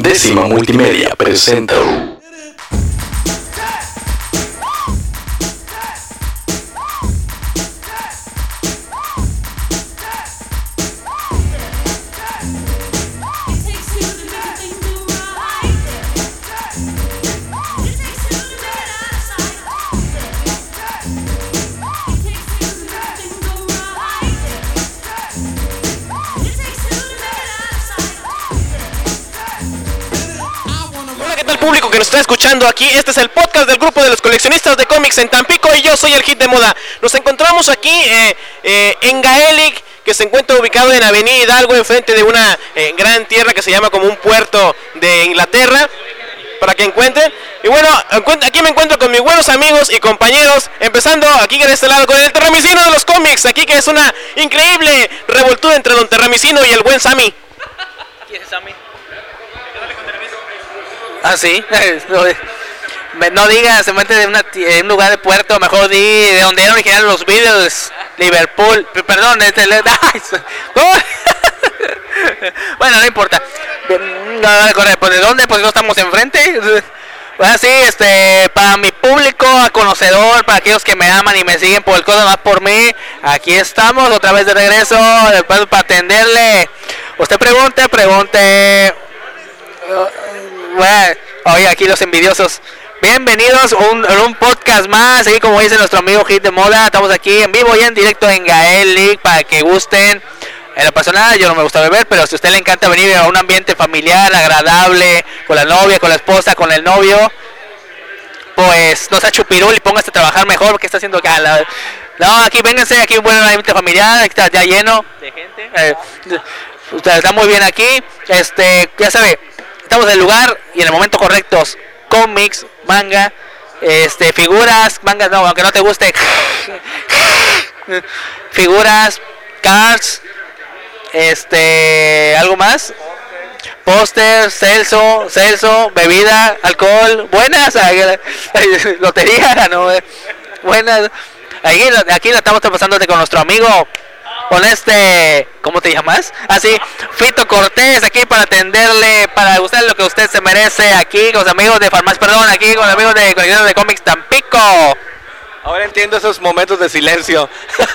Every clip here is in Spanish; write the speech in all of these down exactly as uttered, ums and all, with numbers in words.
Décima Multimedia presenta. Público que nos está escuchando aquí, este es el podcast del grupo de los coleccionistas de cómics en Tampico y yo soy el Hit de Moda. Nos encontramos aquí eh, eh, en Gaelic, que se encuentra ubicado en Avenida Hidalgo, enfrente de una eh, gran tierra que se llama como un puerto de Inglaterra, para que encuentren. Y bueno, aquí me encuentro con mis buenos amigos y compañeros, empezando aquí de este lado con el Terramicino de los cómics, aquí que es una increíble revoltura entre don Terramicino y el buen Sammy. ¿Quién es Sammy? Ah, sí, no digas, se mete de una, en un lugar de puerto, mejor di de donde eran originales los Beatles, Liverpool, perdón, este, bueno, no importa, no, corre, pues de dónde, pues no estamos enfrente, pues así, este, para mi público conocedor, para aquellos que me aman y me siguen por el codo más por mí, aquí estamos otra vez de regreso, después para atenderle, usted pregunte, pregunte. Bueno, oye, aquí los envidiosos. Bienvenidos a un, un podcast más. Así como dice nuestro amigo Hit de Moda, estamos aquí en vivo y en directo en Gaelic para que gusten. En lo personal, yo no me gusta beber, pero si a usted le encanta venir a un ambiente familiar, agradable, con la novia, con la esposa, con el novio, pues no sea chupirul y póngase a trabajar mejor, porque está haciendo acá. La, no, aquí vénganse, aquí un buen ambiente familiar, está ya lleno de gente. Eh, usted está muy bien aquí. Este, ya sabe. Estamos en el lugar y en el momento correctos. Cómics, manga, este, figuras, mangas no, aunque no te guste. Figuras, cards, este, algo más. Póster, Celso, Celso, bebida, alcohol, buenas, lotería, no, buenas. Aquí, aquí la estamos pasando con nuestro amigo. Con este, ¿cómo te llamas? Así, Fito Cortés, aquí para atenderle, para gustarle lo que usted se merece, aquí con los amigos de Farmacia, perdón, aquí con los amigos de Colecciones de Cómics Tampico. Ahora entiendo esos momentos de silencio.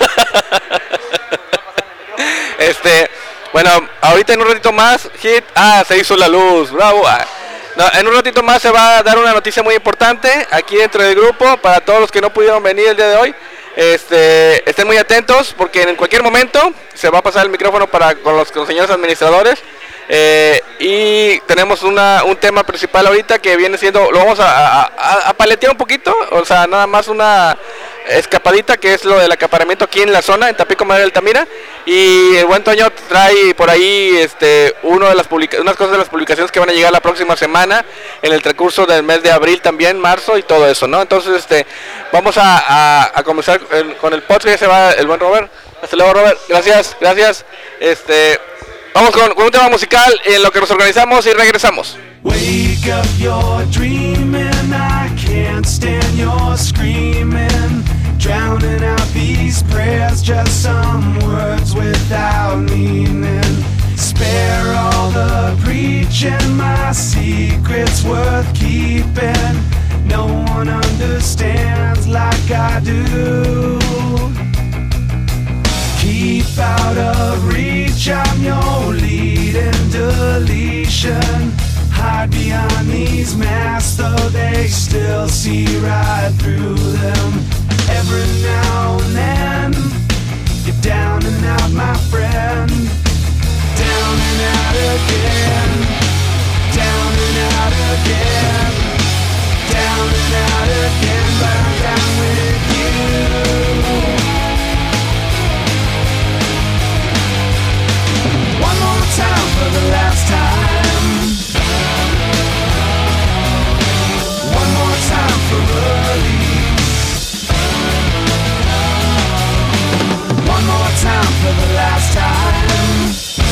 Este, bueno, ahorita en un ratito más, Hit, ah, se hizo la luz, bravo. No, en un ratito más se va a dar una noticia muy importante aquí dentro del grupo, para todos los que no pudieron venir el día de hoy. Este, estén muy atentos porque en cualquier momento se va a pasar el micrófono para con los, con los señores administradores eh, y tenemos una, un tema principal ahorita que viene siendo, lo vamos a, a, a paletear un poquito, o sea, nada más una escapadita que es lo del acaparamiento aquí en la zona, en Tampico, Madero de Altamira, y el buen Toño trae por ahí este, uno de las publica unas cosas de las publicaciones que van a llegar la próxima semana, en el transcurso del mes de abril también, marzo y todo eso, ¿no? Entonces, este, vamos a, a, a comenzar el, con el podcast, ya se va el buen Robert. Hasta luego, Robert, gracias, gracias. Este, vamos con, con un tema musical en lo que nos organizamos y regresamos. Wake up, you're dreaming, I can't stand your screaming, drowning out these prayers, just some words without meaning. Spare all the preaching, my secret's worth keeping. No one understands like I do. Keep out of reach, I'm your leading deletion. Hide behind these masks, though they still see right through them. Every now and then, you're down and out, my friend. Down and out again. Down and out again. Down and out again, but I'm down with you. One more time for the last time. One more time for release. One more time for the last time.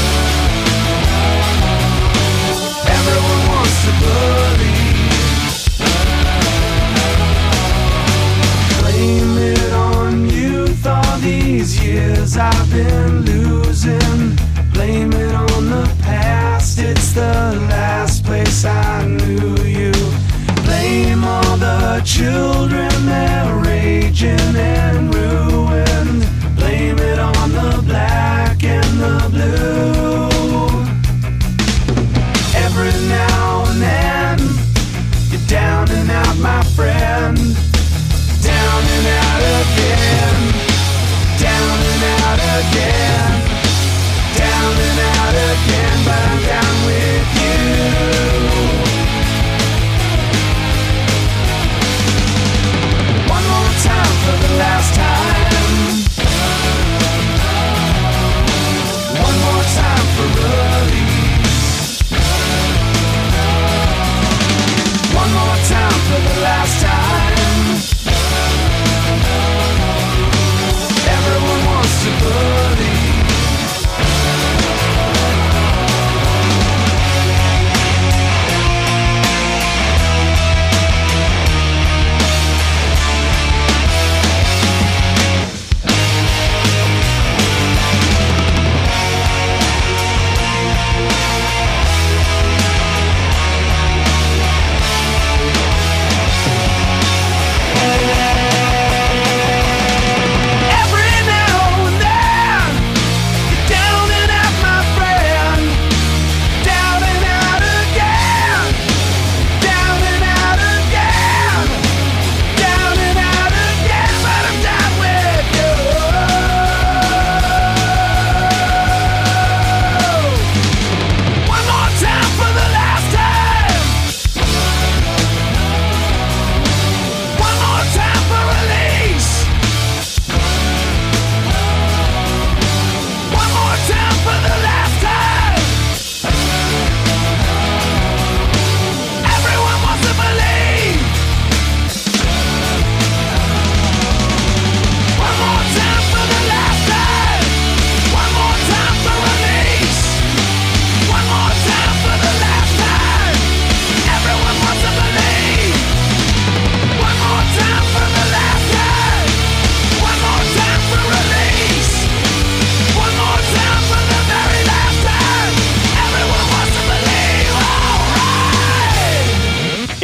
Everyone wants to believe. Blame it on youth, all these years I've been losing. Blame it on the past, it's the last place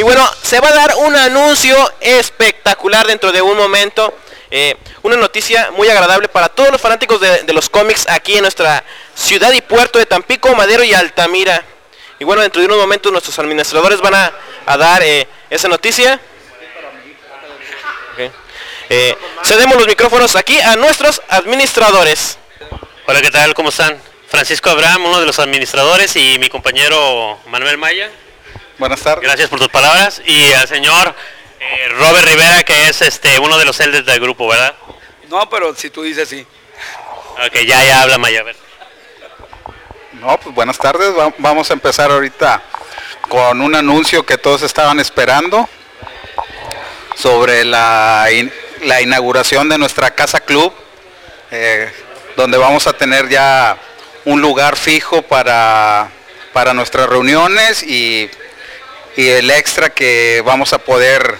Y bueno, se va a dar un anuncio espectacular dentro de un momento. Eh, una noticia muy agradable para todos los fanáticos de, de los cómics aquí en nuestra ciudad y puerto de Tampico, Madero y Altamira. Y bueno, dentro de unos momentos nuestros administradores van a, a dar eh, esa noticia. Okay. Eh, cedemos los micrófonos aquí a nuestros administradores. Hola, ¿qué tal? ¿Cómo están? Francisco Abraham, uno de los administradores, y mi compañero Manuel Maya. Buenas tardes. Gracias por tus palabras. Y al señor eh, Robert Rivera, que es este uno de los elders del grupo, ¿verdad? No, pero si tú dices sí. Ok, ya, ya habla Maya, a ver. No, pues buenas tardes. Va- vamos a empezar ahorita con un anuncio que todos estaban esperando sobre la, in- la inauguración de nuestra casa club, eh, donde vamos a tener ya un lugar fijo para, para nuestras reuniones y, y el extra que vamos a poder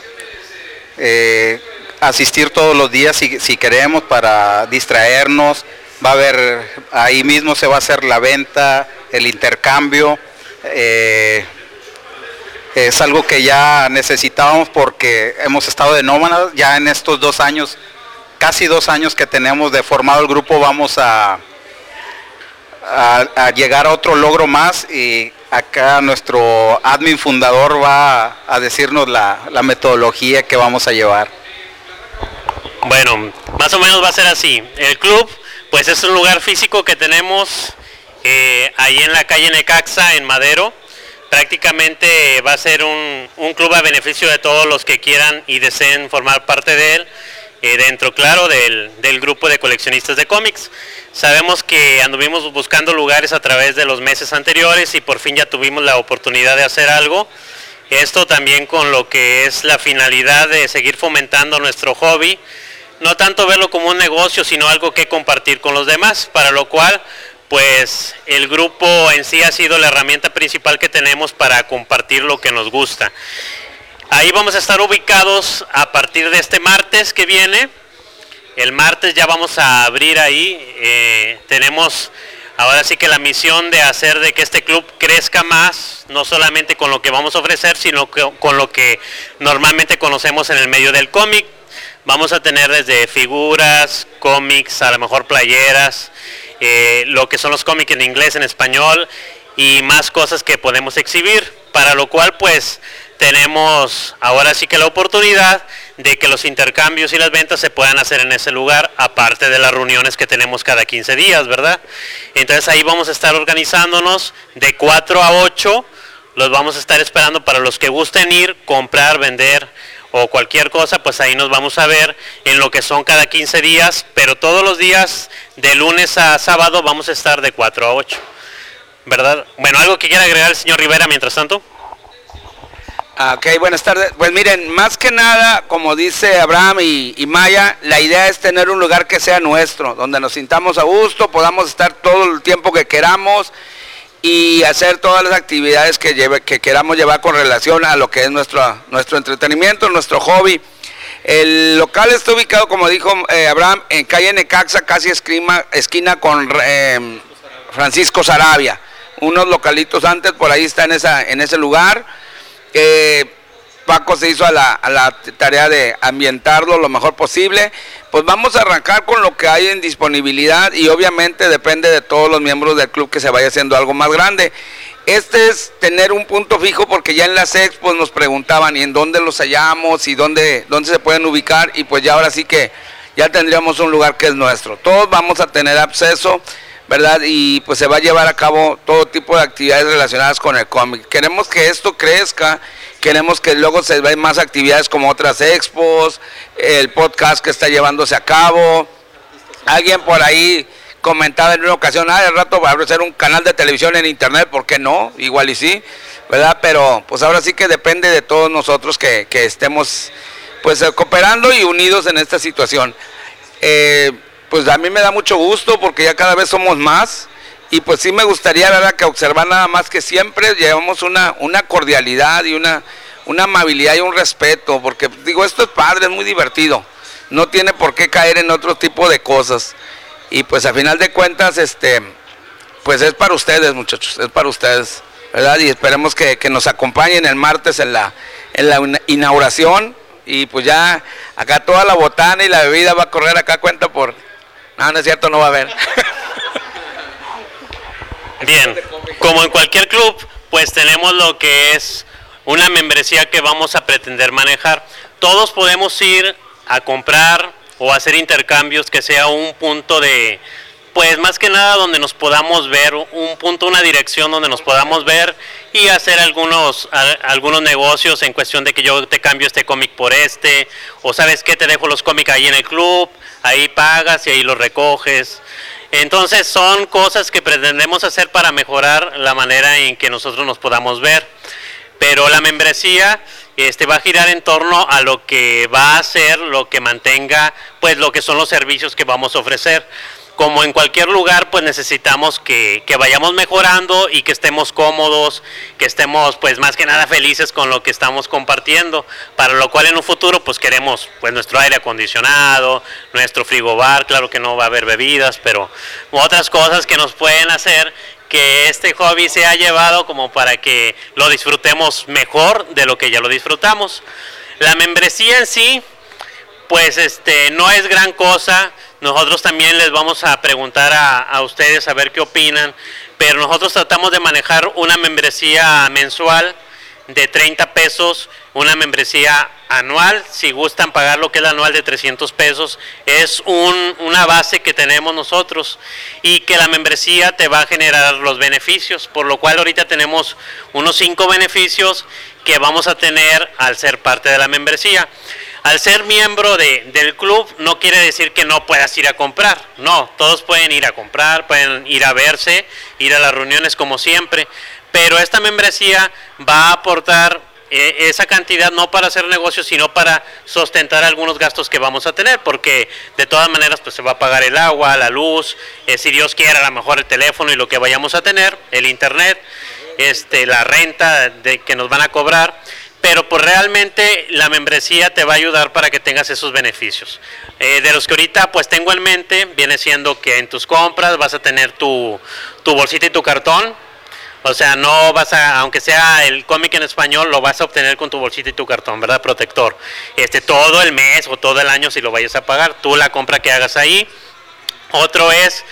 eh, asistir todos los días si, si queremos para distraernos. Va a haber, ahí mismo se va a hacer la venta, el intercambio. Eh, es algo que ya necesitábamos porque hemos estado de nómadas ya en estos dos años, casi dos años que tenemos de formado el grupo. Vamos a, a, a llegar a otro logro más y acá nuestro admin fundador va a, a decirnos la, la metodología que vamos a llevar. Bueno, más o menos va a ser así. El club, pues es un lugar físico que tenemos eh, ahí en la calle Necaxa, en Madero. Prácticamente va a ser un, un club a beneficio de todos los que quieran y deseen formar parte de él, eh, dentro, claro, del, del grupo de coleccionistas de cómics. Sabemos que anduvimos buscando lugares a través de los meses anteriores y por fin ya tuvimos la oportunidad de hacer algo. Esto también con lo que es la finalidad de seguir fomentando nuestro hobby, no tanto verlo como un negocio, sino algo que compartir con los demás, para lo cual pues el grupo en sí ha sido la herramienta principal que tenemos para compartir lo que nos gusta. Ahí vamos a estar ubicados a partir de este martes que viene. El martes ya vamos a abrir ahí, eh, tenemos ahora sí que la misión de hacer de que este club crezca más, no solamente con lo que vamos a ofrecer, sino que, con lo que normalmente conocemos en el medio del cómic. Vamos a tener desde figuras, cómics, a lo mejor playeras, eh, lo que son los cómics en inglés, en español y más cosas que podemos exhibir, para lo cual pues tenemos ahora sí que la oportunidad de que los intercambios y las ventas se puedan hacer en ese lugar, aparte de las reuniones que tenemos cada quince días, ¿verdad? Entonces ahí vamos a estar organizándonos de cuatro a ocho, los vamos a estar esperando para los que gusten ir, comprar, vender o cualquier cosa, pues ahí nos vamos a ver en lo que son cada quince días, pero todos los días de lunes a sábado vamos a estar de cuatro a ocho, ¿verdad? Bueno, ¿algo que quiera agregar el señor Rivera mientras tanto? Ah, ok, buenas tardes. Pues miren, más que nada, como dice Abraham y, y Maya, la idea es tener un lugar que sea nuestro, donde nos sintamos a gusto, podamos estar todo el tiempo que queramos y hacer todas las actividades que, lleve, que queramos llevar con relación a lo que es nuestro, nuestro entretenimiento, nuestro hobby. El local está ubicado, como dijo eh, Abraham, en calle Necaxa, casi esquina, esquina con eh, Francisco Sarabia. Unos localitos antes, por ahí está en, esa, en ese lugar. Eh, Paco se hizo a la, a la tarea de ambientarlo lo mejor posible. Pues vamos a arrancar con lo que hay en disponibilidad y obviamente depende de todos los miembros del club que se vaya haciendo algo más grande. Este es tener un punto fijo porque ya en las expos nos preguntaban y en dónde los hallamos y dónde, dónde se pueden ubicar, y pues ya ahora sí que ya tendríamos un lugar que es nuestro. Todos vamos a tener acceso, ¿verdad? Y pues se va a llevar a cabo todo tipo de actividades relacionadas con el cómic. Queremos que esto crezca, queremos que luego se vean más actividades como otras expos, el podcast que está llevándose a cabo. Alguien por ahí comentaba en una ocasión, ah, al rato va a ser un canal de televisión en internet, ¿por qué no? Igual y sí, ¿verdad? Pero pues ahora sí que depende de todos nosotros que, que estemos pues cooperando y unidos en esta situación. Eh, pues a mí me da mucho gusto porque ya cada vez somos más. Y pues sí me gustaría, ¿verdad?, que observar nada más que siempre llevamos una, una cordialidad y una, una amabilidad y un respeto, porque digo, esto es padre, es muy divertido, no tiene por qué caer en otro tipo de cosas. Y pues a final de cuentas, este, pues es para ustedes, muchachos, es para ustedes. ¿verdad? Y esperemos que, que nos acompañen el martes en la, en la inauguración. Y pues ya acá toda la botana y la bebida va a correr acá cuenta por... No, no es cierto, no va a haber. Bien, como en cualquier club, pues tenemos lo que es una membresía que vamos a pretender manejar. Todos podemos ir a comprar o hacer intercambios que sea un punto de, pues más que nada donde nos podamos ver, un punto, una dirección donde nos podamos ver y hacer algunos, a, algunos negocios en cuestión de que yo te cambio este cómic por este, o sabes qué, te dejo los cómics ahí en el club, ahí pagas y ahí los recoges. Entonces son cosas que pretendemos hacer para mejorar la manera en que nosotros nos podamos ver. Pero la membresía este, va a girar en torno a lo que va a hacer, lo que mantenga, pues lo que son los servicios que vamos a ofrecer. Como en cualquier lugar, pues necesitamos que, que vayamos mejorando y que estemos cómodos, que estemos pues más que nada felices con lo que estamos compartiendo, para lo cual en un futuro pues queremos pues nuestro aire acondicionado, nuestro frigobar, claro que no va a haber bebidas, pero otras cosas que nos pueden hacer que este hobby se ha llevado como para que lo disfrutemos mejor de lo que ya lo disfrutamos. La membresía en sí, pues este no es gran cosa. Nosotros también les vamos a preguntar a, a ustedes a ver qué opinan, pero nosotros tratamos de manejar una membresía mensual de treinta pesos, una membresía anual, si gustan pagar lo que es la anual de trescientos pesos, es un, una base que tenemos nosotros y que la membresía te va a generar los beneficios, por lo cual ahorita tenemos unos cinco beneficios que vamos a tener al ser parte de la membresía. Al ser miembro de, del club no quiere decir que no puedas ir a comprar, no, todos pueden ir a comprar, pueden ir a verse, ir a las reuniones como siempre, pero esta membresía va a aportar eh, esa cantidad no para hacer negocios, sino para sustentar algunos gastos que vamos a tener, porque de todas maneras pues se va a pagar el agua, la luz, eh, si Dios quiere a lo mejor el teléfono y lo que vayamos a tener, el internet, este, la renta de, que nos van a cobrar. Pero pues realmente la membresía te va a ayudar para que tengas esos beneficios. Eh, de los que ahorita pues tengo en mente, viene siendo que en tus compras vas a tener tu, tu bolsita y tu cartón. O sea, no vas a, aunque sea el cómic en español, lo vas a obtener con tu bolsita y tu cartón, ¿verdad? Protector. Este, todo el mes o todo el año si lo vayas a pagar, tú la compra que hagas ahí. Otro es...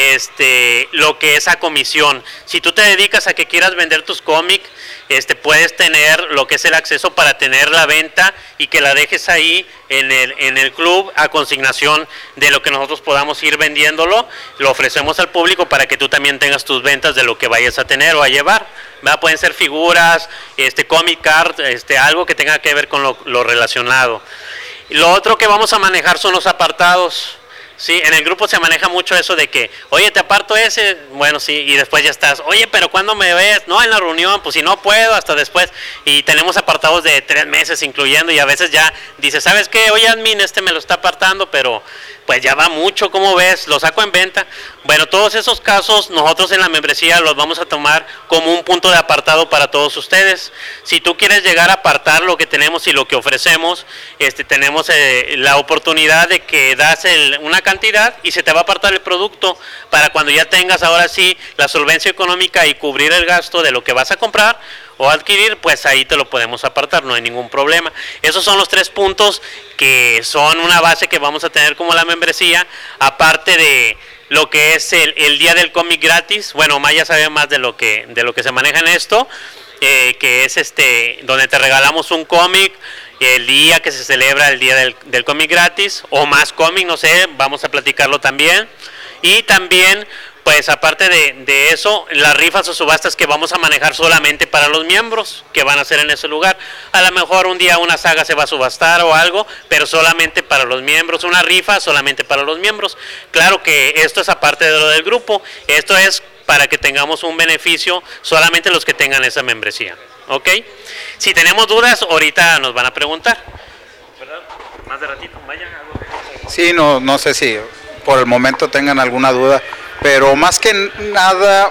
Este, lo que es a comisión. Si tú te dedicas a que quieras vender tus cómics, este, puedes tener lo que es el acceso para tener la venta y que la dejes ahí en el, en el club a consignación de lo que nosotros podamos ir vendiéndolo, lo ofrecemos al público para que tú también tengas tus ventas de lo que vayas a tener o a llevar, ¿verdad? Pueden ser figuras, este, comic card, este, algo que tenga que ver con lo, lo relacionado. Lo otro que vamos a manejar son los apartados. Sí, en el grupo se maneja mucho eso de que, oye, te aparto ese, bueno, sí, y después ya estás, oye, pero ¿cuándo me ves? No, en la reunión, pues si no puedo, hasta después, y tenemos apartados de tres meses incluyendo, y a veces ya dice, ¿sabes qué? Oye, admin, este me lo está apartando, pero pues ya va mucho, ¿cómo ves? Lo saco en venta. Bueno, todos esos casos nosotros en la membresía los vamos a tomar como un punto de apartado para todos ustedes. Si tú quieres llegar a apartar lo que tenemos y lo que ofrecemos, este, tenemos eh, la oportunidad de que das el, una cantidad y se te va a apartar el producto para cuando ya tengas ahora sí la solvencia económica y cubrir el gasto de lo que vas a comprar o adquirir, pues ahí te lo podemos apartar, no hay ningún problema. Esos son los tres puntos que son una base que vamos a tener como la membresía, aparte de lo que es el, el día del cómic gratis. Bueno, Maya sabe más de lo que, de lo que se maneja en esto, eh, que es este donde te regalamos un cómic el día que se celebra el día del, del cómic gratis, o más cómic, no sé, vamos a platicarlo también. Y también, pues aparte de, de eso, las rifas o subastas que vamos a manejar solamente para los miembros que van a ser en ese lugar. A lo mejor un día una saga se va a subastar o algo, pero solamente para los miembros, una rifa solamente para los miembros. Claro que esto es aparte de lo del grupo, esto es para que tengamos un beneficio solamente los que tengan esa membresía, ¿ok? Si tenemos dudas, ahorita nos van a preguntar, ¿verdad? Más de ratito, vayan. Sí, no, no sé si por el momento tengan alguna duda, pero más que nada,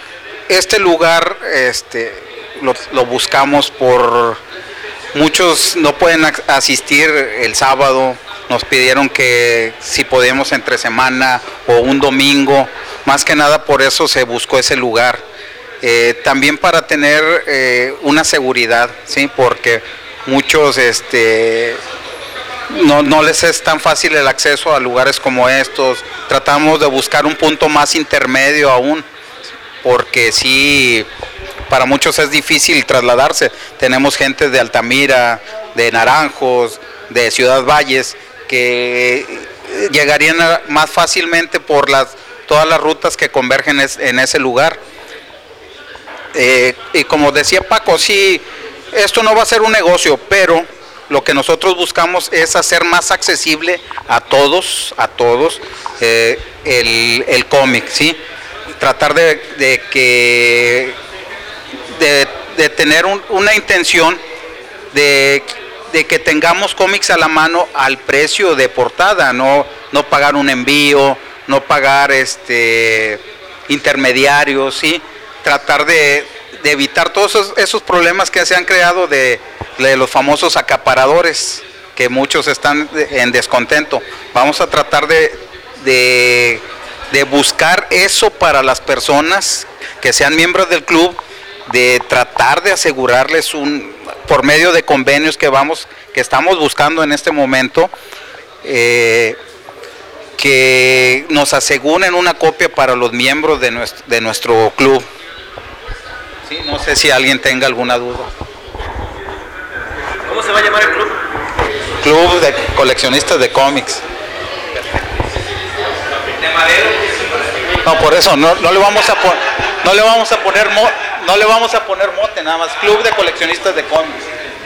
este lugar este, lo, lo buscamos por... Muchos no pueden asistir el sábado, nos pidieron que si podíamos entre semana o un domingo, más que nada por eso se buscó ese lugar. eh, también para tener eh, una seguridad, ¿sí? Porque muchos este, no, no les es tan fácil el acceso a lugares como estos. Tratamos de buscar un punto más intermedio aún, porque sí, para muchos es difícil trasladarse. Tenemos gente de Altamira, de Naranjos, de Ciudad Valles, que llegarían a, más fácilmente por las todas las rutas que convergen es, en ese lugar. Eh, y como decía Paco, sí, esto no va a ser un negocio, pero lo que nosotros buscamos es hacer más accesible a todos, a todos, eh, el, el cómic, ¿sí? Tratar de, de que de, de tener un, una intención de, de que tengamos cómics a la mano al precio de portada, no, no pagar un envío, no pagar este intermediarios, ¿sí? Tratar de, de evitar todos esos, esos problemas que se han creado de, de los famosos acaparadores, que muchos están en descontento. Vamos a tratar de, de, de buscar eso para las personas que sean miembros del club, de tratar de asegurarles un, por medio de convenios que vamos, que estamos buscando en este momento, eh, que nos aseguren una copia para los miembros de nuestro, de nuestro club. Sí, no sé si alguien tenga alguna duda. ¿Cómo se va a llamar el club? Club de coleccionistas de cómics. ¿De Madero? No, por eso no, no le vamos a poner, no le vamos a poner mo, no le vamos a poner mote, nada más Club de coleccionistas de cómics.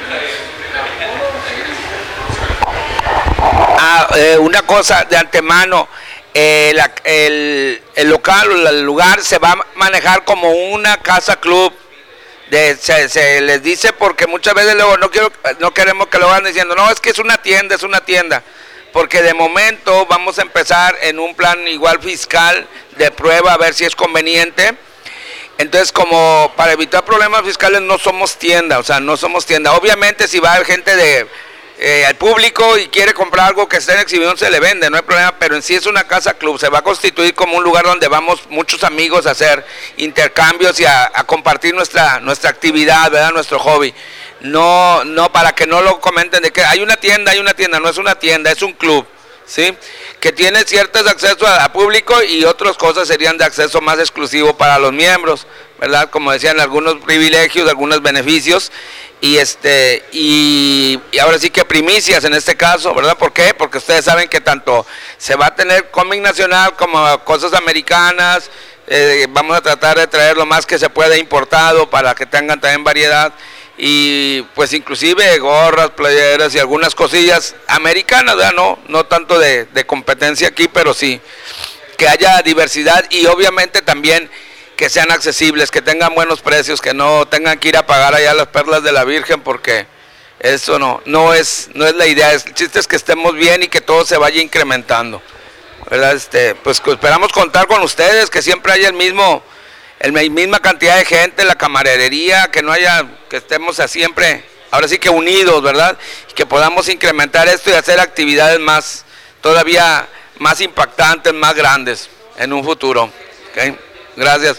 Ah, eh, una cosa de antemano, eh, la, el, el local o el lugar se va a manejar como una casa club. De, se, se les dice porque muchas veces luego no quiero, no queremos que lo vayan diciendo, no, es que es una tienda, es una tienda, porque de momento vamos a empezar en un plan igual fiscal de prueba a ver si es conveniente. Entonces, como para evitar problemas fiscales no somos tienda, o sea, no somos tienda. Obviamente si va a haber gente de eh, al público y quiere comprar algo que esté en exhibición, se le vende, no hay problema, pero en sí es una casa club, se va a constituir como un lugar donde vamos muchos amigos a hacer intercambios y a, a compartir nuestra nuestra actividad, ¿verdad? Nuestro hobby. No, no, para que no lo comenten de que hay una tienda, hay una tienda, no es una tienda, es un club, ¿sí? Que tiene ciertos accesos a, a público y otras cosas serían de acceso más exclusivo para los miembros, ¿verdad? Como decían, algunos privilegios, algunos beneficios. Y este y, y ahora sí que primicias en este caso, ¿verdad? ¿Por qué? Porque ustedes saben que tanto se va a tener cómic nacional como cosas americanas. Eh, vamos a tratar de traer lo más que se pueda importado para que tengan también variedad, y pues inclusive gorras, playeras y algunas cosillas americanas, ¿verdad? No, no tanto de, de competencia aquí, pero sí que haya diversidad y obviamente también que sean accesibles, que tengan buenos precios, que no tengan que ir a pagar allá las perlas de la Virgen, porque eso no, no es, no es la idea. El chiste es que estemos bien y que todo se vaya incrementando, ¿verdad? Este, pues esperamos contar con ustedes, que siempre haya el mismo, el misma cantidad de gente, la camarería, que no haya, que estemos siempre, ahora sí que unidos, ¿verdad? Y que podamos incrementar esto y hacer actividades más, todavía más impactantes, más grandes en un futuro. ¿Okay? Gracias.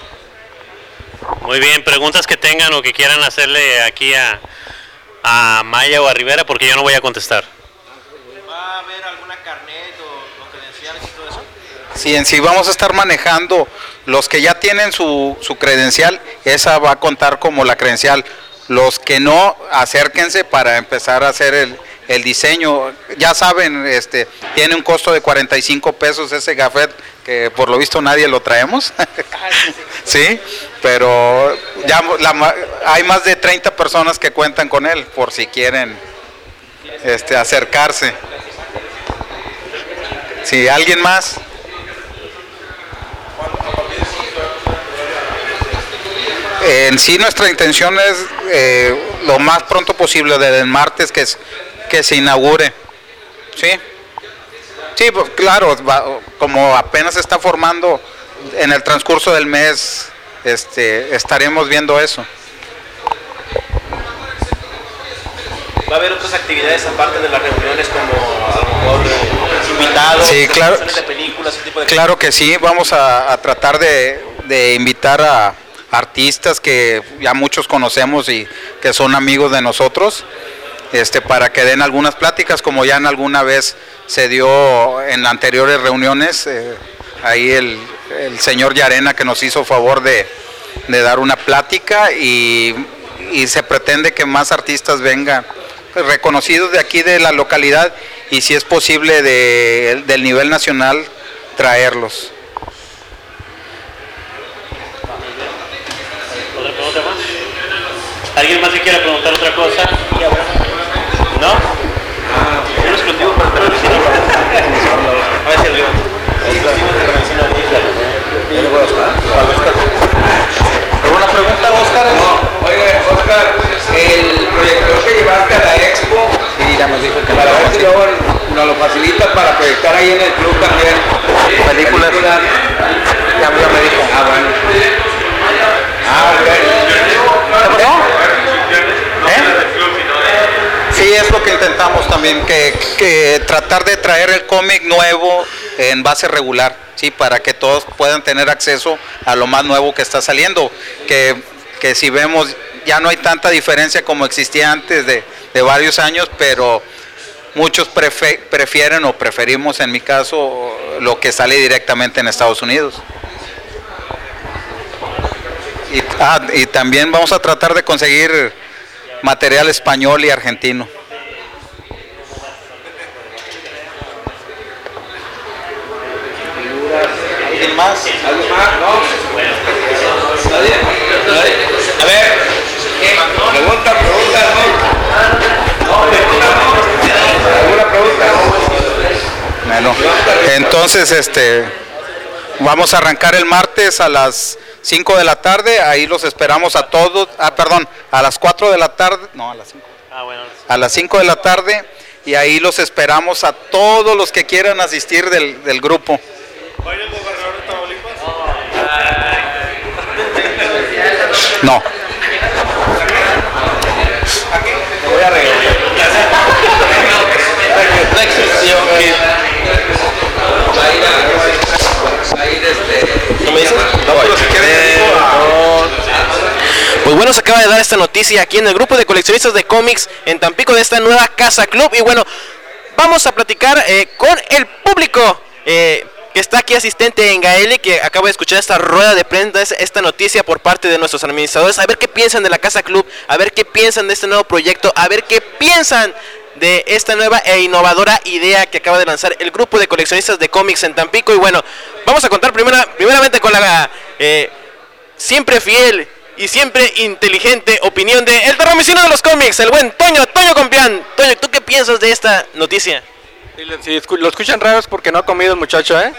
Muy bien, preguntas que tengan o que quieran hacerle aquí a, a Maya o a Rivera, porque yo no voy a contestar. ¿Va a haber alguna carnet o, o credenciales y todo eso? Sí, en sí vamos a estar manejando los que ya tienen su, su credencial, esa va a contar como la credencial. Los que no, acérquense para empezar a hacer el, el diseño. Ya saben, este tiene un costo de cuarenta y cinco pesos ese gafet, que por lo visto nadie lo traemos. Sí, pero ya la, hay más de treinta personas que cuentan con él, por si quieren este, acercarse. Sí, ¿alguien más? En sí nuestra intención es eh, lo más pronto posible, desde el martes que, es, que se inaugure. ¿Sí? Sí, pues claro, va, como apenas se está formando, en el transcurso del mes este, estaremos viendo eso. ¿Va a haber otras actividades aparte de las reuniones, como a lo mejor eh, invitados, sí, claro, de películas, ese tipo de claro que sí, vamos a, a tratar de, de invitar a, artistas que ya muchos conocemos y que son amigos de nosotros, este, para que den algunas pláticas, como ya en alguna vez se dio en anteriores reuniones, eh, ahí el, el señor Yarena que nos hizo favor de, de dar una plática y, y se pretende que más artistas vengan, pues, reconocidos de aquí de la localidad y si es posible de, del nivel nacional traerlos. ¿Otra pregunta más? ¿Alguien más que quiera preguntar otra cosa? ¿No? Un exclusivo para el vecino. A ver si el ¿Alguna pregunta, Oscar? No, oye, Oscar, el proyector que llevaste a la expo, Sí, ya nos dijo que para ver si luego nos lo facilita para proyectar ahí en el club también. Películas. Películas. Ya, ya me dijo. Ah, bueno. Ah, ok. ¿Eh? Sí, es lo que intentamos también, que, que tratar de traer el cómic nuevo en base regular, sí, para que todos puedan tener acceso a lo más nuevo que está saliendo, que, que si vemos ya no hay tanta diferencia como existía antes de, de varios años, pero muchos prefe, prefieren o preferimos en mi caso lo que sale directamente en Estados Unidos. Y, ah, y también vamos a tratar de conseguir material español y argentino. ¿Alguien más? ¿Algo más? No. ¿Nadie? A ver. Pregunta, pregunta, ¿no? ¿Alguna pregunta? Bueno, entonces este vamos a arrancar el martes a las cinco de la tarde, ahí los esperamos a todos, ah, perdón, a las cuatro de la tarde, no, a las cinco. Ah, bueno. A las cinco de la tarde, y ahí los esperamos a todos los que quieran asistir del, del grupo. ¿Va el gobernador de Tamaulipas? No. Voy a reír. ¿No me dices? No, pero si quieres te digo, ah. Pues bueno, se acaba de dar esta noticia aquí en el grupo de coleccionistas de cómics en Tampico de esta nueva Casa Club. Y bueno, vamos a platicar eh, con el público eh, que está aquí asistente en Gaelic, que acaba de escuchar esta rueda de prensa, esta noticia por parte de nuestros administradores, a ver qué piensan de la Casa Club, a ver qué piensan de este nuevo proyecto, a ver qué piensan de esta nueva e innovadora idea que acaba de lanzar el grupo de coleccionistas de cómics en Tampico. Y bueno, vamos a contar primera, primeramente con la eh, siempre fiel y siempre inteligente opinión de el terramicino de los cómics, el buen Toño, Toño Compián. Toño, ¿tú qué piensas de esta noticia? Si lo escuchan raro es porque no ha comido el muchacho, ¿eh?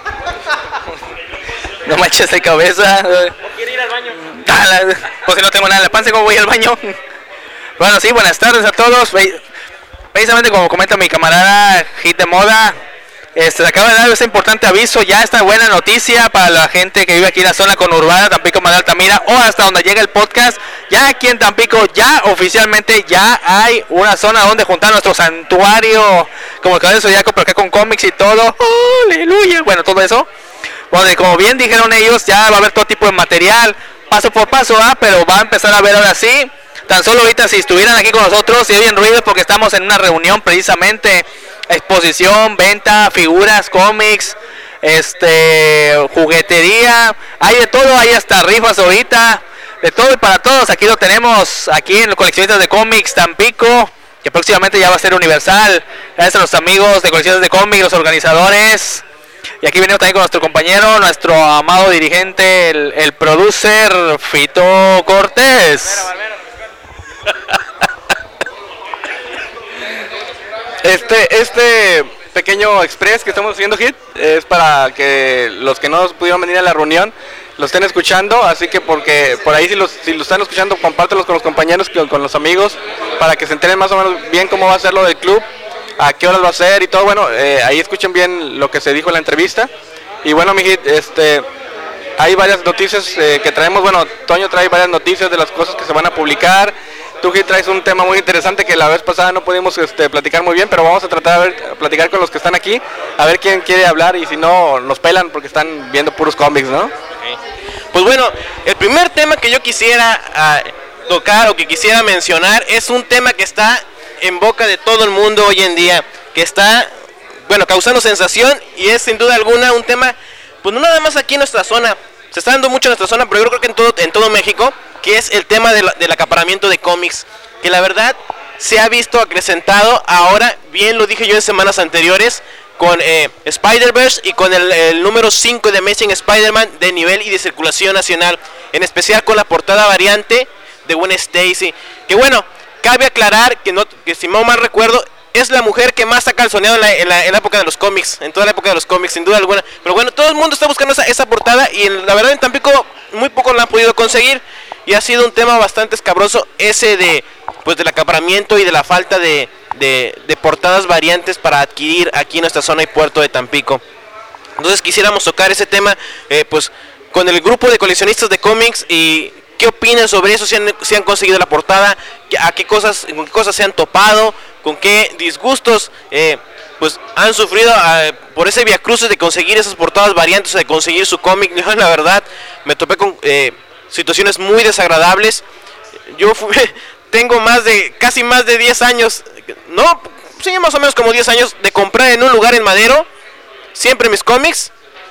No manches de cabeza. ¿Quiere ir al baño? Pues si no tengo nada en la panza, ¿cómo voy al baño? Bueno, sí, buenas tardes a todos. Precisamente como comenta mi camarada Hit de Moda, este, acaba de dar este importante aviso, ya esta buena noticia para la gente que vive aquí en la zona conurbada, Tampico, Madero, Altamira, o hasta donde llega el podcast. Ya aquí en Tampico, ya oficialmente, ya hay una zona donde juntar nuestro santuario, como el cabello zodiaco, pero acá con cómics y todo. ¡Oh, aleluya! Bueno, todo eso. Donde, como bien dijeron ellos, ya va a haber todo tipo de material, paso por paso, ¿ah? Pero va a empezar a ver ahora sí. Tan solo ahorita si estuvieran aquí con nosotros, si oyen ruido porque estamos en una reunión precisamente, exposición, venta, figuras, cómics, este, juguetería, hay de todo, hay hasta rifas ahorita, de todo y para todos. Aquí lo tenemos, aquí en los coleccionistas de cómics Tampico, que próximamente ya va a ser universal, gracias a los amigos de coleccionistas de cómics, los organizadores. Y aquí venimos también con nuestro compañero, nuestro amado dirigente, el, el producer Fito Cortés. Este, este pequeño express que estamos haciendo, Hit, es para que los que no pudieron venir a la reunión lo estén escuchando, así que porque por ahí si los, si lo están escuchando, compártelos con los compañeros, con, con los amigos, para que se enteren más o menos bien cómo va a ser lo del club, a qué horas va a ser y todo. Bueno, eh, ahí escuchen bien lo que se dijo en la entrevista. Y bueno, mi Hit, este, hay varias noticias eh, que traemos. Bueno, Toño trae varias noticias de las cosas que se van a publicar. Tú, Hit, traes un tema muy interesante que la vez pasada no pudimos este, platicar muy bien, pero vamos a tratar de ver, platicar con los que están aquí, a ver quién quiere hablar, y si no, nos pelan porque están viendo puros cómics, ¿no? Okay. Pues bueno, el primer tema que yo quisiera uh, tocar o que quisiera mencionar es un tema que está en boca de todo el mundo hoy en día, que está, bueno, causando sensación y es sin duda alguna un tema, pues no nada más aquí en nuestra zona, se está dando mucho en nuestra zona, pero yo creo que en todo, en todo México, que es el tema de la, del acaparamiento de cómics, que la verdad se ha visto acrecentado ahora, bien lo dije yo en semanas anteriores, con eh, Spider-Verse y con el, el número cinco de Amazing Spider-Man de nivel y de circulación nacional, en especial con la portada variante de Gwen Stacy, que bueno, cabe aclarar que, no, que si no mal recuerdo, es la mujer que más ha calzoneado en la, en, la, en la época de los cómics, en toda la época de los cómics, sin duda alguna, pero bueno, todo el mundo está buscando esa, esa portada y en, la verdad en Tampico muy poco la han podido conseguir y ha sido un tema bastante escabroso ese de, pues del acaparamiento y de la falta de De, de portadas variantes para adquirir aquí en nuestra zona y puerto de Tampico. Entonces quisiéramos tocar ese tema eh, pues con el grupo de coleccionistas de cómics y qué opinan sobre eso, si han, si han conseguido la portada, a qué cosas, con qué cosas se han topado, con qué disgustos eh, pues han sufrido eh, por ese viacrucis de conseguir esas portadas variantes, de conseguir su cómic. Yo la verdad me topé con eh, situaciones muy desagradables. Yo fui, tengo más de, casi más de diez años, no, sí, más o menos como diez años de comprar en un lugar en Madero, siempre mis cómics,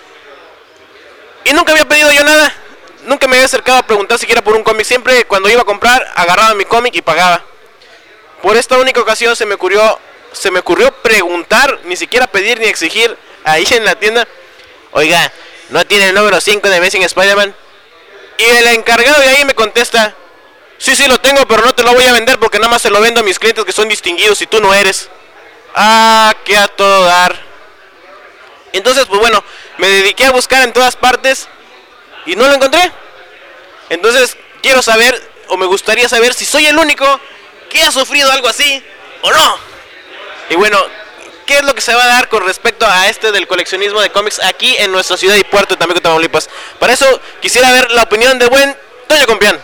y nunca había pedido yo nada, nunca me había acercado a preguntar siquiera por un cómic, siempre cuando iba a comprar, agarraba mi cómic y pagaba. Por esta única ocasión se me ocurrió, se me ocurrió preguntar, ni siquiera pedir ni exigir, ahí en la tienda, oiga, ¿no tiene el número cinco de Amazing Spider-Man? Y el encargado de ahí me contesta, sí, sí lo tengo, pero no te lo voy a vender porque nada más se lo vendo a mis clientes que son distinguidos y tú no eres. Ah, que a todo dar. Entonces, pues bueno, me dediqué a buscar en todas partes y no lo encontré. Entonces, quiero saber, o me gustaría saber si soy el único que ha sufrido algo así o no. Y bueno, ¿qué es lo que se va a dar con respecto a este del coleccionismo de cómics aquí en nuestra ciudad y puerto de Tampico, Tamaulipas? Para eso quisiera ver la opinión de buen Toño Compián.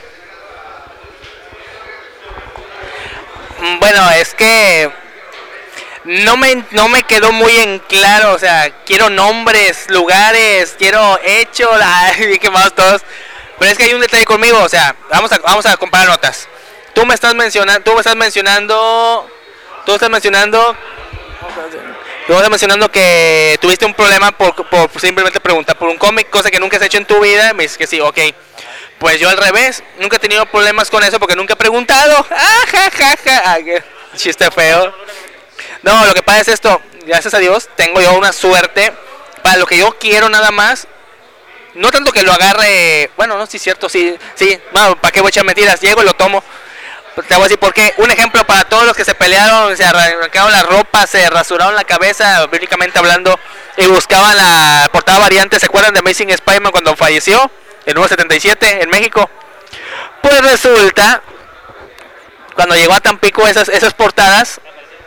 Bueno, es que no me, no me quedó muy en claro, o sea, quiero nombres, lugares, quiero hechos, ay, qué más todos, pero es que hay un detalle conmigo, o sea, vamos a, vamos a comparar notas. Tú me estás mencionando, tú me estás mencionando, tú estás mencionando, tú estás mencionando que tuviste un problema por, por simplemente preguntar por un cómic, cosa que nunca has hecho en tu vida, me dices que sí, ok. Pues yo al revés, nunca he tenido problemas con eso porque nunca he preguntado. Ah, ja, ja, ja. Ah, qué chiste feo. No, lo que pasa es esto, gracias a Dios, tengo yo una suerte para lo que yo quiero nada más. No tanto que lo agarre, bueno, no, sí es cierto, sí, sí, bueno, ¿para qué voy a echar mentiras? Llego y lo tomo. Te voy a decir por qué. Un ejemplo para todos los que se pelearon, se arrancaron la ropa, se rasuraron la cabeza, bíblicamente hablando, y buscaban la portada variante. ¿Se acuerdan de Amazing Spider-Man cuando falleció? El número setenta y siete en México. Pues resulta, cuando llegó a Tampico esas, esas portadas,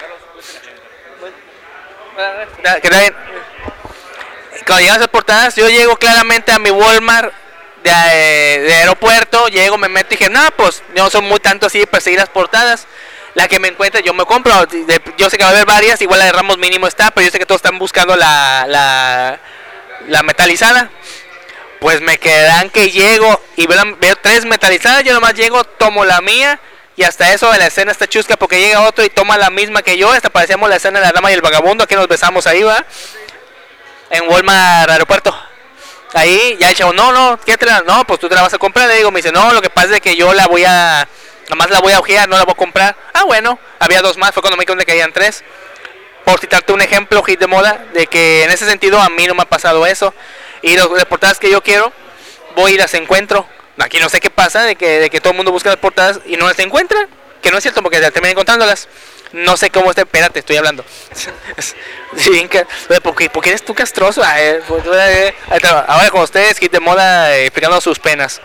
cuando llegan esas portadas, yo llego claramente a mi Walmart de, de aeropuerto, llego, me meto y dije, no, pues no son muy tanto así de perseguir las portadas. La que me encuentre yo me compro, yo sé que va a haber varias, igual la de Ramos mínimo está, pero yo sé que todos están buscando la, la, la metalizada. Pues me quedan que llego y veo, veo tres metalizadas, yo nomás llego, tomo la mía y hasta eso la escena está chusca porque llega otro y toma la misma que yo, hasta parecíamos la escena de la dama y el vagabundo, aquí nos besamos ahí, va, en Walmart aeropuerto. Ahí ya el chavo, no, no, ¿qué te la? No, pues tú te la vas a comprar, le digo, me dice, no, lo que pasa es que yo la voy a, nomás la voy a ojear, no la voy a comprar. Ah, bueno, había dos más, fue cuando me di cuenta que habían tres. Por citarte un ejemplo, hit de moda, de que en ese sentido a mí no me ha pasado eso. Y las portadas que yo quiero, voy y las encuentro. Aquí no sé qué pasa, de que, de que todo el mundo busca las portadas y no las encuentra. Que no es cierto, porque terminan encontrándolas. No sé cómo está, espérate, estoy hablando. Sí, ¿por qué, ¿por qué eres tú castroso? Ahora con ustedes, hit de moda, eh, explicando sus penas.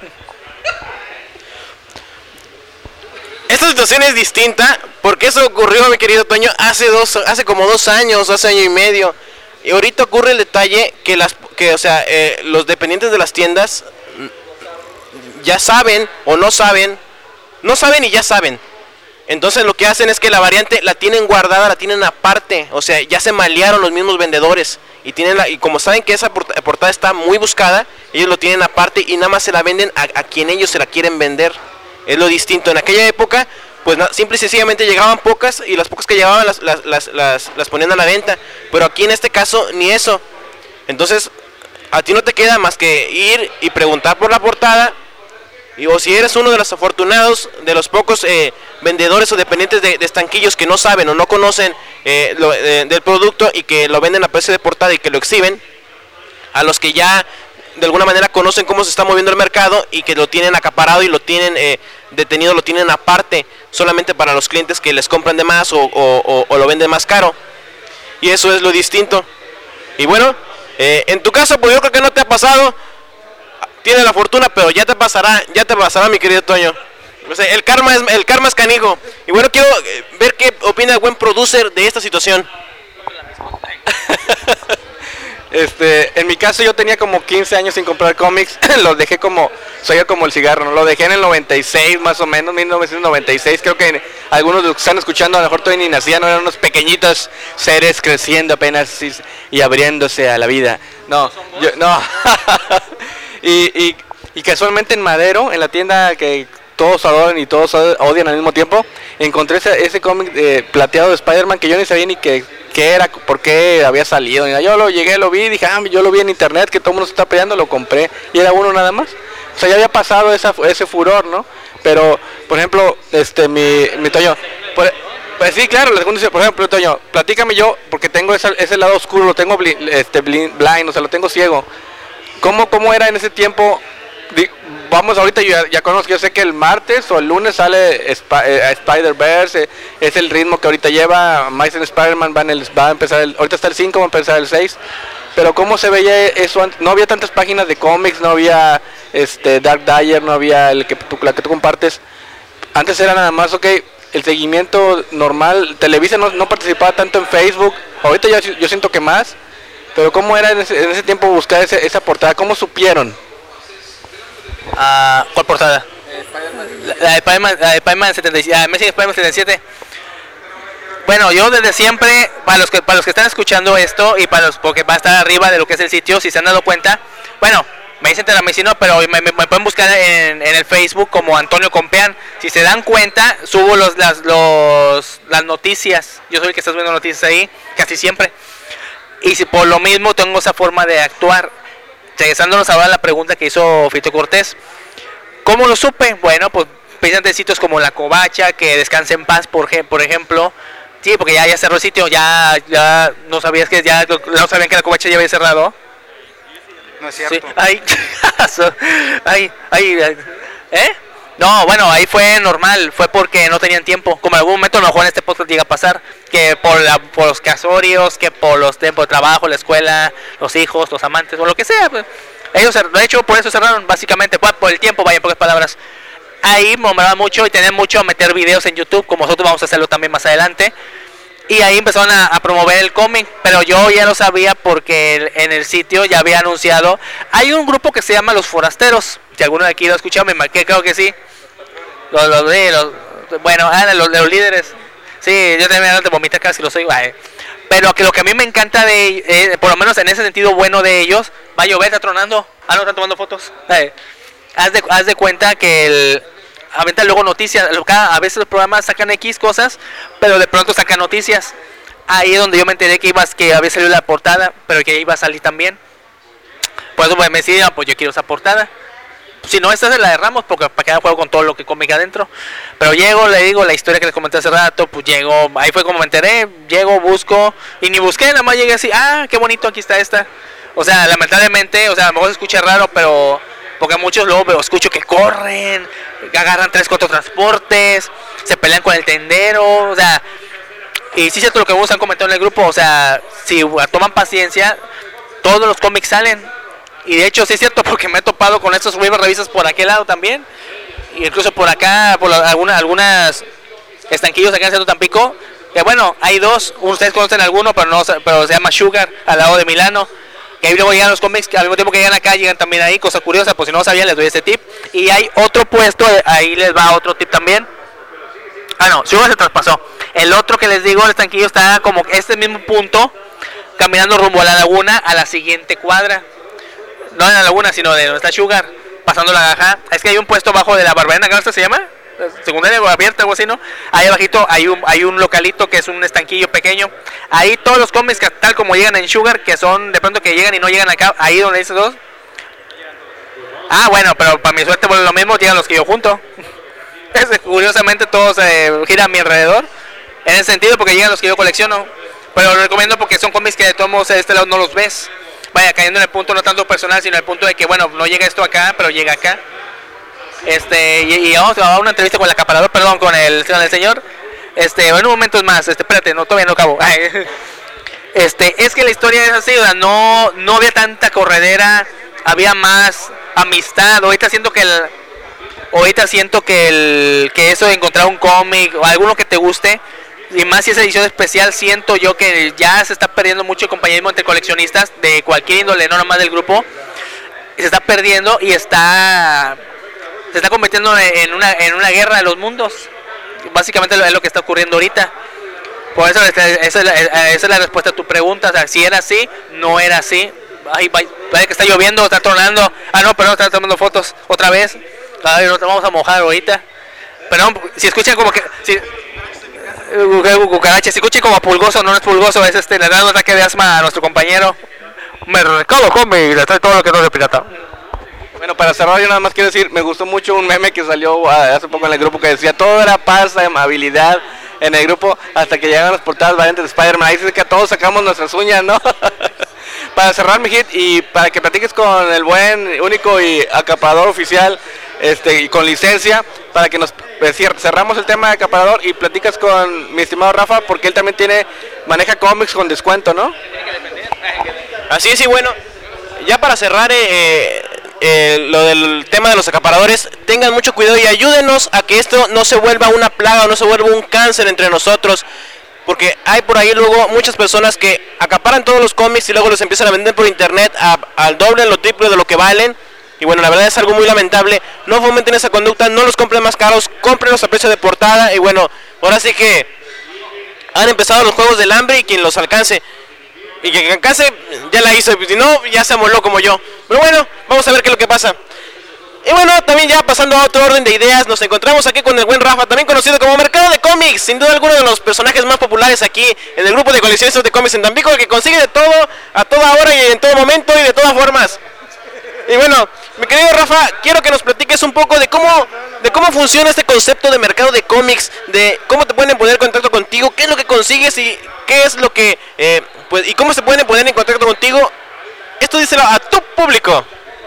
Esta situación es distinta, porque eso ocurrió, mi querido Toño, hace dos, hace como dos años, hace año y medio. Y ahorita ocurre el detalle que las, que, o sea, eh, los dependientes de las tiendas ya saben o no saben, no saben y ya saben. Entonces lo que hacen es que la variante la tienen guardada, la tienen aparte, o sea, ya se malearon los mismos vendedores y tienen la, y como saben que esa portada está muy buscada, ellos lo tienen aparte y nada más se la venden a, a quien ellos se la quieren vender. Es lo distinto. En aquella época, pues na, simple y sencillamente llegaban pocas y las pocas que llegaban las, las, las, las, las ponían a la venta. Pero aquí en este caso ni eso. Entonces a ti no te queda más que ir y preguntar por la portada. Y, o si eres uno de los afortunados, de los pocos eh, vendedores o dependientes de, de estanquillos que no saben o no conocen eh, lo, eh, del producto y que lo venden a precio de portada y que lo exhiben, a los que ya de alguna manera conocen cómo se está moviendo el mercado y que lo tienen acaparado y lo tienen eh, detenido, lo tienen aparte solamente para los clientes que les compran de más o, o, o, o lo venden más caro. Y eso es lo distinto. Y bueno, eh, en tu caso pues yo creo que no te ha pasado. Tienes la fortuna, pero ya te pasará, ya te pasará, mi querido Toño. O sea, el karma es el karma es canijo. Y bueno, quiero ver qué opina el buen producer de esta situación. Este, en mi caso yo tenía como quince años sin comprar cómics, los dejé como, soy yo como el cigarro, ¿no? Lo dejé en el noventa y seis más o menos, mil novecientos noventa y seis, creo que algunos de los que están escuchando a lo mejor todavía ni nacían, no eran unos pequeñitos seres creciendo apenas y, y abriéndose a la vida. No, yo, no. y, y, y casualmente en Madero, en la tienda que todos adoran y todos odian al mismo tiempo, encontré ese, ese cómic eh, plateado de Spider-Man que yo ni sabía ni que, qué era, por qué había salido. Yo lo llegué, lo vi, dije, ah, yo lo vi en internet, que todo el mundo se está peleando, lo compré, y era uno nada más. O sea, ya había pasado esa, ese furor, ¿no? Pero, por ejemplo, este, mi, mi Toño, por, pues sí, claro, les dice, por ejemplo, Toño, platícame yo, porque tengo esa, ese lado oscuro, lo tengo bli, este, blind, blind, o sea, lo tengo ciego. ¿Cómo, cómo era en ese tiempo? Vamos, ahorita yo ya, ya conozco, yo sé que el martes o el lunes sale Sp eh, Spider-Verse, eh, es el ritmo que ahorita lleva, Amazing Spider-Man va, en el, va a empezar, el, ahorita está el cinco, va a empezar el seis, pero ¿cómo se veía eso antes? No había tantas páginas de cómics, no había este Dark Dyer, no había el que tú, la que tú compartes, antes era nada más, ok, el seguimiento normal, Televisa no, no participaba tanto en Facebook, ahorita yo, yo siento que más, pero ¿cómo era en ese, en ese tiempo buscar ese, esa portada? ¿Cómo supieron? Uh, ¿Cuál portada? La de Spider-Man, la de Spider-Man setenta y siete, uh, Messi Spider-Man setenta y siete. Bueno, yo desde siempre, para los que para los que están escuchando esto y para los porque va a estar arriba de lo que es el sitio, si se han dado cuenta, bueno, me dicen Teramecino, pero me, me, me pueden buscar en, en el Facebook como Antonio Compeán. Si se dan cuenta, subo los las los las noticias. Yo soy el que está subiendo noticias ahí, casi siempre. Y si por lo mismo tengo esa forma de actuar. Regresándonos ahora a la pregunta que hizo Fito Cortés, ¿cómo lo supe? Bueno, pues precisamente sitios como La Covacha, que Descanse en Paz, por, por ejemplo, sí, porque ya, ya cerró el sitio, ya, ya no sabías que ya no sabían que La Covacha ya había cerrado. No es cierto. Sí. Ay, ay, ay, ¿eh? No, bueno, ahí fue normal, fue porque no tenían tiempo, como en algún momento a lo mejor en este podcast llega a pasar, que por, la, por los casorios, que por los tiempos de trabajo, la escuela, los hijos, los amantes, o lo que sea, pues, ellos, de hecho, por eso cerraron, básicamente, pues, por el tiempo, vaya, en pocas palabras. Ahí nombraban mucho y tenían mucho a meter videos en YouTube, como nosotros vamos a hacerlo también más adelante, y ahí empezaron a, a promover el cómic, pero yo ya lo sabía porque el, en el sitio ya había anunciado, hay un grupo que se llama Los Forasteros, si alguno de aquí lo ha escuchado, me marqué, creo que sí. Los, los, los, bueno, ah, los, los líderes. Sí, yo también no te vomita casi lo soy. Vale. Pero que lo que a mí me encanta de eh, por lo menos en ese sentido bueno de ellos, va a llover, está tronando. Ah, no, están tomando fotos. Vale. Haz, de, haz de cuenta que el aventan luego noticias. A veces los programas sacan X cosas, pero de pronto sacan noticias. Ahí es donde yo me enteré que ibas, que había salido la portada, pero que iba a salir también. Por eso pues, me decidí, pues yo quiero esa portada. Si no, esta es la de Ramos, porque para que haga juego con todo lo que cómic adentro. Pero llego, le digo la historia que les comenté hace rato, pues llego, ahí fue como me enteré, llego, busco, y ni busqué, nada más llegué así, ah, qué bonito, aquí está esta. O sea, lamentablemente, o sea, a lo mejor se escucha raro, pero porque muchos luego veo, escucho que corren, que agarran tres, cuatro transportes, se pelean con el tendero, o sea, y sí es cierto lo que vos han comentado en el grupo, o sea, si toman paciencia, todos los cómics salen. Y de hecho sí es cierto porque me he topado con estos web revistas por aquel lado también. Y incluso por acá, por la, alguna, algunas estanquillos acá en Centro Tampico. Que bueno, hay dos, ustedes conocen alguno, pero no pero se llama Sugar, al lado de Milano. Que ahí luego llegan los cómics, que al mismo tiempo que llegan acá, llegan también ahí, cosa curiosa, pues si no sabían les doy ese tip. Y hay otro puesto, ahí les va otro tip también. Ah no, Sugar se traspasó. El otro que les digo, el estanquillo está como este mismo punto. caminando rumbo a la laguna, a la siguiente cuadra. No en la laguna, sino de donde está Sugar, pasando la gaja. Es que hay un puesto bajo de la Barberena, ¿cómo se llama? Secundaria o abierta, algo así, ¿no? Ahí abajito hay un, hay un localito que es un estanquillo pequeño. Ahí todos los cómics, que, tal como llegan en Sugar, que son de pronto que llegan y no llegan acá, ahí donde dices dos. Ah, bueno, pero para mi suerte, bueno, lo mismo llegan los que yo junto. Es, curiosamente todos eh, giran a mi alrededor. En ese sentido, porque llegan los que yo colecciono. Pero lo recomiendo porque son cómics que de todos modos de este lado no los ves. Vaya, cayendo en el punto no tanto personal, sino en el punto de que, bueno, no llega esto acá, pero llega acá. Este, y, y vamos a una entrevista con el acaparador, perdón, con el, con el señor. Este, en un momento más, este, espérate, no, todavía no acabo. Este, es que la historia es así, o sea, no, no había tanta corredera, había más amistad. Ahorita siento que el, ahorita siento que el, que eso de encontrar un cómic o alguno que te guste, y más si es edición especial, siento yo que ya se está perdiendo mucho el compañerismo entre coleccionistas de cualquier índole, no nomás del grupo. Se está perdiendo y está se está convirtiendo en una en una guerra de los mundos. Básicamente es lo que está ocurriendo ahorita. Por eso esa es la, esa es la respuesta a tu pregunta. O sea, si era así, no era así. Ay, vaya que está lloviendo, está tronando. Ah, no, perdón, están tomando fotos otra vez. Ay, no te vamos a mojar ahorita. Perdón, si escuchan como que si, cucaracha, si escuchan como pulgoso, no es pulgoso, es este, le da un ataque de asma a nuestro compañero. Me recado, come y le trae todo lo que no es de pirata. Bueno, para cerrar yo nada más quiero decir, me gustó mucho un meme que salió hace poco en el grupo que decía, todo era paz, amabilidad en el grupo, hasta que llegaron las portadas variantes de Spider-Man. Ahí dice que todos sacamos nuestras uñas, ¿no? Para cerrar mi hit y para que platiques con el buen, único y acaparador oficial, este, y con licencia, para que nos eh, cerramos el tema de acaparador y platicas con mi estimado Rafa, porque él también tiene, maneja cómics con descuento, ¿no? Así es, y bueno, ya para cerrar eh, eh, lo del tema de los acaparadores, tengan mucho cuidado y ayúdenos a que esto no se vuelva una plaga o no se vuelva un cáncer entre nosotros, porque hay por ahí luego muchas personas que acaparan todos los cómics y luego los empiezan a vender por internet a, al doble, lo triple de lo que valen. Y bueno, la verdad es algo muy lamentable. No fomenten esa conducta, no los compren más caros, cómprenlos a precio de portada. Y bueno, ahora sí que han empezado los juegos del hambre y quien los alcance. Y quien alcance ya la hizo, si no, ya se amoló como yo. Pero bueno, vamos a ver qué es lo que pasa. Y bueno, también ya pasando a otro orden de ideas, nos encontramos aquí con el buen Rafa, también conocido como Mercado de Cómics, sin duda alguno de los personajes más populares aquí en el grupo de coleccionistas de cómics en Tampico, que consigue de todo, a toda hora y en todo momento y de todas formas. Y bueno, mi querido Rafa, quiero que nos platiques un poco de cómo de cómo funciona este concepto de mercado de cómics, de cómo te pueden poner en contacto contigo, qué es lo que consigues y qué es lo que, eh, pues, y cómo se pueden poner en contacto contigo. Esto díselo a tu público.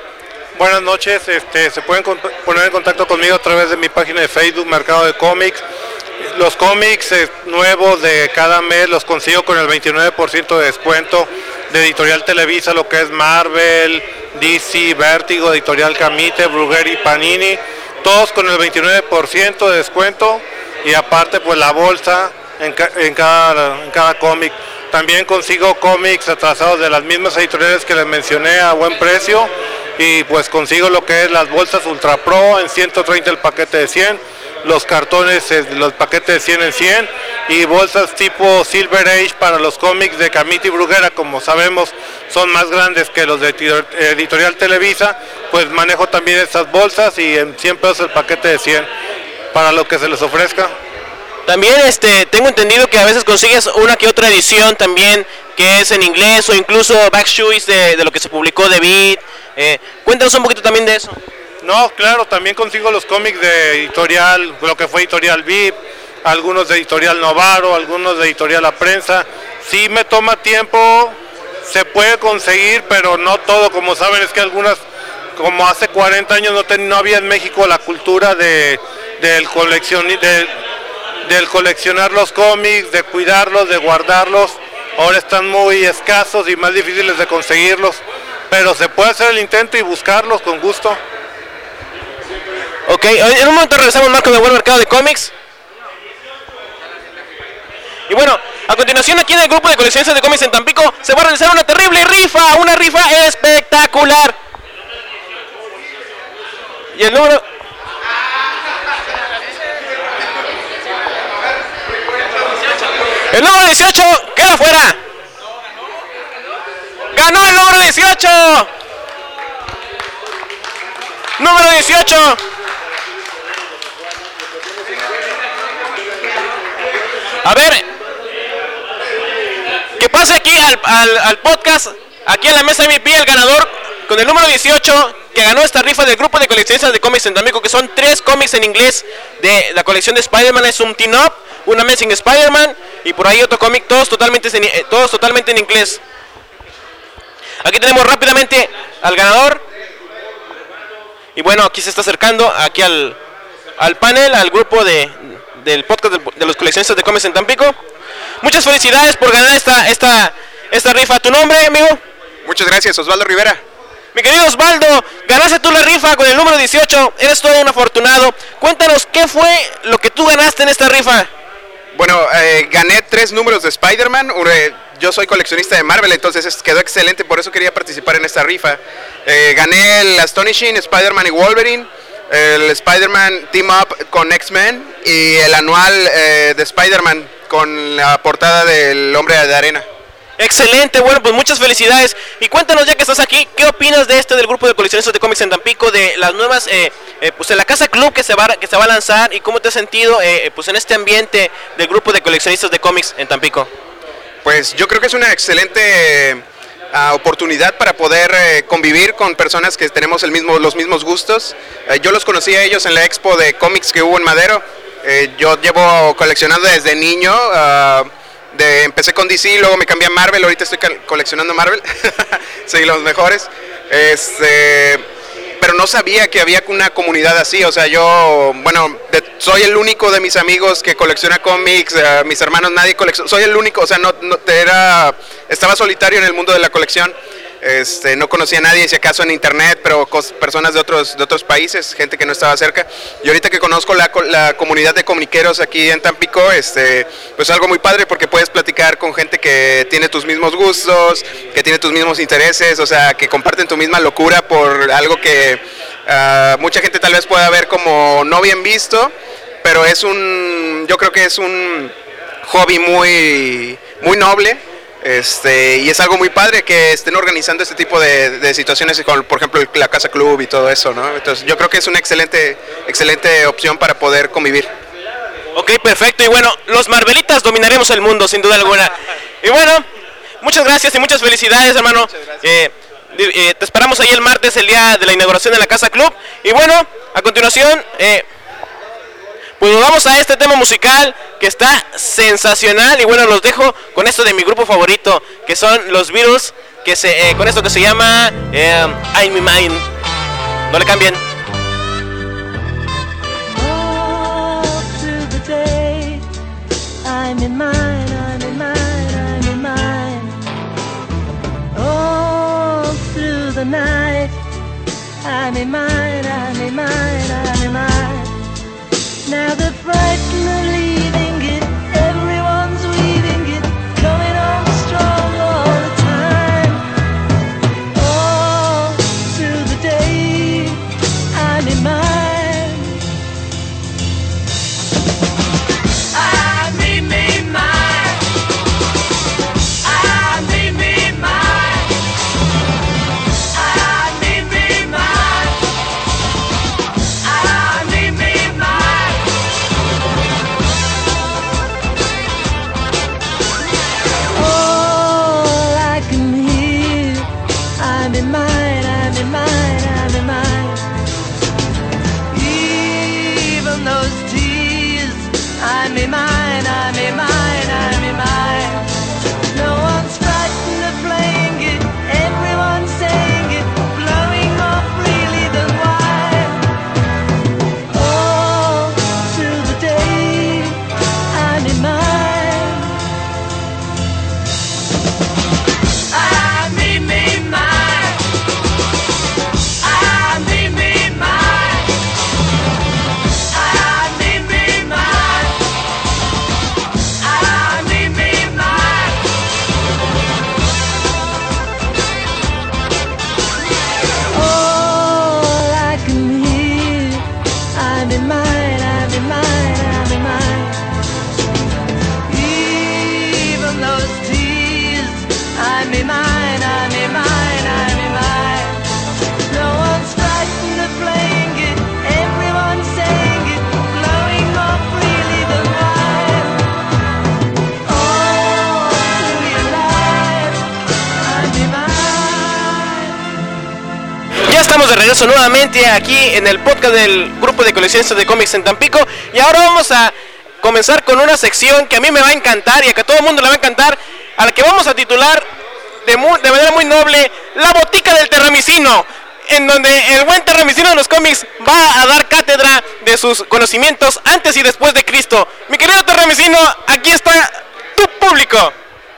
Buenas noches, este, se pueden poner en contacto conmigo a través de mi página de Facebook, Mercado de Cómics. Los cómics eh, nuevos de cada mes los consigo con el veintinueve por ciento de descuento de Editorial Televisa, lo que es Marvel, D C, Vértigo, Editorial Camite, Bruguera y Panini, todos con el veintinueve por ciento de descuento y aparte pues la bolsa en, ca en cada, en cada cómic. También consigo cómics atrasados de las mismas editoriales que les mencioné a buen precio y pues consigo lo que es las bolsas Ultra Pro en ciento treinta el paquete de cien, los cartones, los paquetes de cien en cien y bolsas tipo Silver Age para los cómics de Camite y Bruguera, como sabemos son más grandes que los de Editorial Televisa, pues manejo también estas bolsas y en cien pesos el paquete de cien para lo que se les ofrezca. También este tengo entendido que a veces consigues una que otra edición también que es en inglés o incluso backshoes de, de lo que se publicó de Beat. Eh, cuéntanos un poquito también de eso. No, claro, también consigo los cómics de editorial, lo que fue Editorial V I P, algunos de Editorial Novaro, algunos de Editorial La Prensa. Sí me toma tiempo, se puede conseguir, pero no todo. Como saben, es que algunas, como hace cuarenta años no, ten, no había en México la cultura de, del, coleccion, de, del coleccionar los cómics, de cuidarlos, de guardarlos. Ahora están muy escasos y más difíciles de conseguirlos, pero se puede hacer el intento y buscarlos con gusto. Ok, en un momento regresamos más con el buen Mercado de Cómics. Y bueno, a continuación aquí en el grupo de coleccionistas de cómics en Tampico se va a realizar una terrible rifa, una rifa espectacular. Y el número... El número dieciocho queda fuera. ¡Ganó el número dieciocho! Número dieciocho. A ver, que pase aquí al, al, al podcast, aquí en la mesa M V P, el ganador con el número dieciocho, que ganó esta rifa del grupo de coleccionistas de cómics en Tampico, que son tres cómics en inglés de la colección de Spider-Man. Es un Team Up, un Amazing Spider-Man y por ahí otro cómic, todos totalmente, en, todos totalmente en inglés. Aquí tenemos rápidamente al ganador. Y bueno, aquí se está acercando aquí al, al panel, al grupo de, del podcast de, de los coleccionistas de cómics en Tampico. Muchas felicidades por ganar esta, esta, esta rifa. ¿Tu nombre, amigo? Muchas gracias, Osvaldo Rivera. Mi querido Osvaldo, ganaste tú la rifa con el número dieciocho, eres todo un afortunado. Cuéntanos, ¿qué fue lo que tú ganaste en esta rifa? Bueno, eh, gané tres números de Spider-Man. Eh, yo soy coleccionista de Marvel, entonces es, quedó excelente, por eso quería participar en esta rifa. Eh, gané el Astonishing, Spider-Man y Wolverine, el Spider-Man Team Up con X-Men y el anual eh, de Spider-Man con la portada del Hombre de Arena. Excelente, bueno, pues muchas felicidades. Y cuéntanos, ya que estás aquí, ¿qué opinas de este del grupo de coleccionistas de cómics en Tampico, de las nuevas, eh, eh, pues en la Casa Club que se va que se va a lanzar, y cómo te has sentido eh, pues en este ambiente del grupo de coleccionistas de cómics en Tampico? Pues yo creo que es una excelente uh, oportunidad para poder eh, convivir con personas que tenemos el mismo, los mismos gustos. Eh, yo los conocí a ellos en la expo de cómics que hubo en Madero. Eh, yo llevo coleccionando desde niño. Uh, De, empecé con D C, luego me cambié a Marvel, ahorita estoy coleccionando Marvel, soy los mejores, este, pero no sabía que había una comunidad así. O sea, yo, bueno, de, soy el único de mis amigos que colecciona cómics, uh, mis hermanos nadie colecciona, soy el único, o sea, no, no era, estaba solitario en el mundo de la colección. Este, no conocía a nadie, si acaso en internet, pero personas de otros, de otros países, gente que no estaba cerca. Y ahorita que conozco la, la comunidad de comiqueros aquí en Tampico, este, pues algo muy padre, porque puedes platicar con gente que tiene tus mismos gustos, que tiene tus mismos intereses, o sea, que comparten tu misma locura por algo que uh, mucha gente tal vez pueda ver como no bien visto, pero es un, yo creo que es un hobby muy, muy noble. Este, y es algo muy padre que estén organizando este tipo de, de situaciones, con, por ejemplo, la Casa Club y todo eso, ¿no? Entonces yo creo que es una excelente, excelente opción para poder convivir. Ok, perfecto. Y bueno, los Marvelitas dominaremos el mundo, sin duda alguna. Y bueno, muchas gracias y muchas felicidades, hermano. Eh, eh, te esperamos ahí el martes, el día de la inauguración de la Casa Club. Y bueno, a continuación, eh, pues vamos a este tema musical que está sensacional. Y bueno, los dejo con esto de mi grupo favorito, que son los Beatles, que se, eh, con esto que se llama eh, I'm in Mine. No le cambien. I'm in mine, I'm in mine, I'm in mine. All through the night, I'm in mine, I'm in mine, I'm in mine. Now the frightened are leaving it, everyone's weaving it, coming on strong all the time. All through the day, I'm in mine. regreso nuevamente aquí en el podcast del grupo de coleccionistas de cómics en Tampico. Y ahora vamos a comenzar con una sección que a mí me va a encantar y a que a todo el mundo le va a encantar, a la que vamos a titular de, muy, de manera muy noble, La Botica del Terramicino, en donde el buen Terramicino de los cómics va a dar cátedra de sus conocimientos antes y después de Cristo. Mi querido Terramicino, aquí está tu público.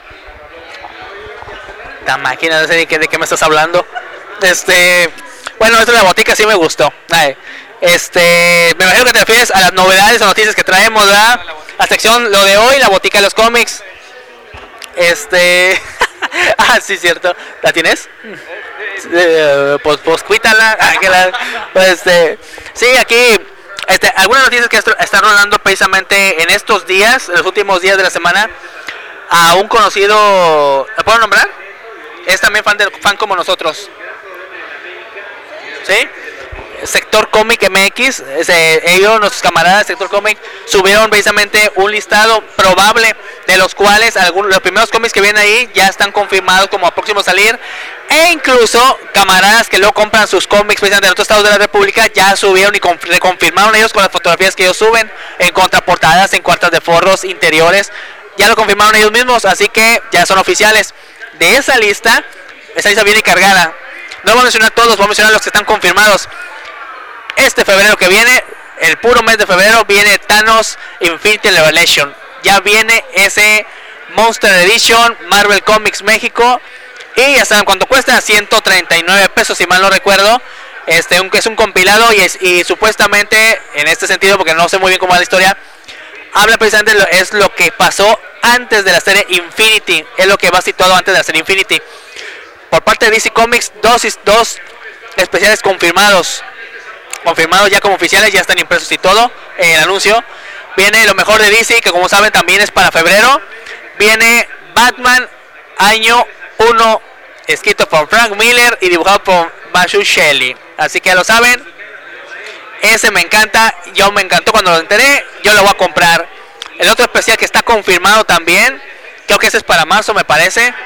La máquina, no sé de qué, de qué me estás hablando. Este, bueno, esto de la botica sí me gustó. Ay, este, me imagino que te refieres a las novedades o noticias que traemos, ¿verdad? La sección, lo de hoy, la botica de los cómics. Este, ah, sí, cierto. ¿La tienes? Eh, pues, pues cuítala. Pues, este, sí, aquí, este, algunas noticias que están rodando precisamente en estos días, en los últimos días de la semana, a un conocido, ¿la puedo nombrar? Es también fan, de, fan como nosotros. ¿Sí? Sector Comic M X, ese, ellos, nuestros camaradas de Sector Comic, subieron precisamente un listado probable de los cuales algunos, los primeros cómics que vienen ahí ya están confirmados como a próximo a salir, e incluso camaradas que luego compran sus cómics precisamente de otros estados de la República ya subieron y reconfirmaron ellos con las fotografías que ellos suben en contraportadas, en cuartas de forros, interiores, ya lo confirmaron ellos mismos, así que ya son oficiales. De esa lista, esa lista viene cargada. No voy a mencionar todos, voy a mencionar los que están confirmados. Este febrero que viene, el puro mes de febrero, viene Thanos Infinity Revelation. Ya viene ese Monster Edition, Marvel Comics México. Y ya saben cuánto cuesta, ciento treinta y nueve pesos si mal no recuerdo. Este un, es un compilado y, es, y supuestamente, en este sentido, porque no sé muy bien cómo es la historia, habla precisamente lo, es lo que pasó antes de la serie Infinity. Es lo que va situado antes de la serie Infinity. Por parte de D C Comics, dos, dos especiales confirmados. Confirmados ya como oficiales, ya están impresos y todo. El anuncio. Viene lo mejor de D C, que como saben también es para febrero. Viene Batman año uno, escrito por Frank Miller y dibujado por Bashu Shelley. Así que ya lo saben. Ese me encanta. Yo me encantó cuando lo enteré. Yo lo voy a comprar. El otro especial que está confirmado también, creo que ese es para marzo, me parece.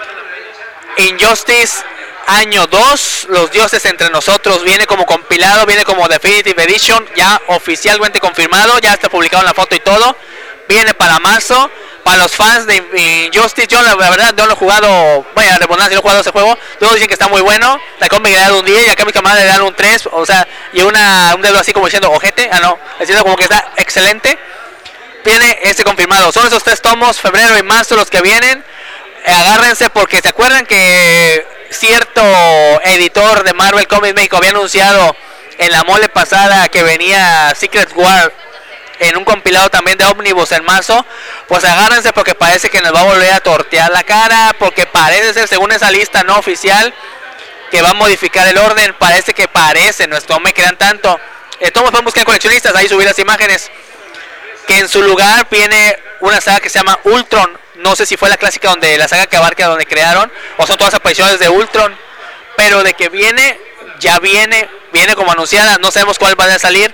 Injustice año dos, Los Dioses Entre Nosotros, viene como compilado, viene como Definitive Edition, ya oficialmente confirmado, ya está publicado en la foto y todo. Viene para marzo. Para los fans de Injustice, yo la, la verdad no lo he jugado, vaya, de redundancia, no he jugado ese juego. Todos dicen que está muy bueno. La cómic le dan un diez y acá mis camaradas le dan un tres, o sea, y una, un dedo así como diciendo ojete, ah no, diciendo como que está excelente. Viene este confirmado. Son esos tres tomos, febrero y marzo los que vienen. Eh, agárrense porque se acuerdan que cierto editor de Marvel Comics México había anunciado en la mole pasada que venía Secret War en un compilado también de Omnibus en marzo. Pues agárrense porque parece que nos va a volver a tortear la cara, porque parece ser, según esa lista no oficial, que va a modificar el orden. Parece que parece, no me crean tanto. Eh, todos pueden buscar en coleccionistas, ahí subir las imágenes. Que en su lugar viene una saga que se llama Ultron. No sé si fue la clásica donde la saga que abarca donde crearon, o son todas apariciones de Ultron, pero de que viene, ya viene, viene como anunciada. No sabemos cuál va a salir,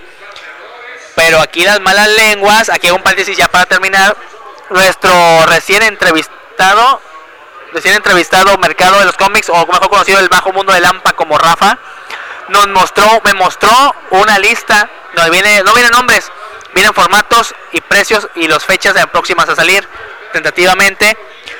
pero aquí las malas lenguas, aquí hay un paréntesis ya para terminar. Nuestro recién entrevistado, recién entrevistado mercado de los cómics, o mejor conocido el bajo mundo de Lampa como Rafa, nos mostró, me mostró una lista, no viene, no vienen nombres, vienen formatos y precios y las fechas de próximas a salir tentativamente.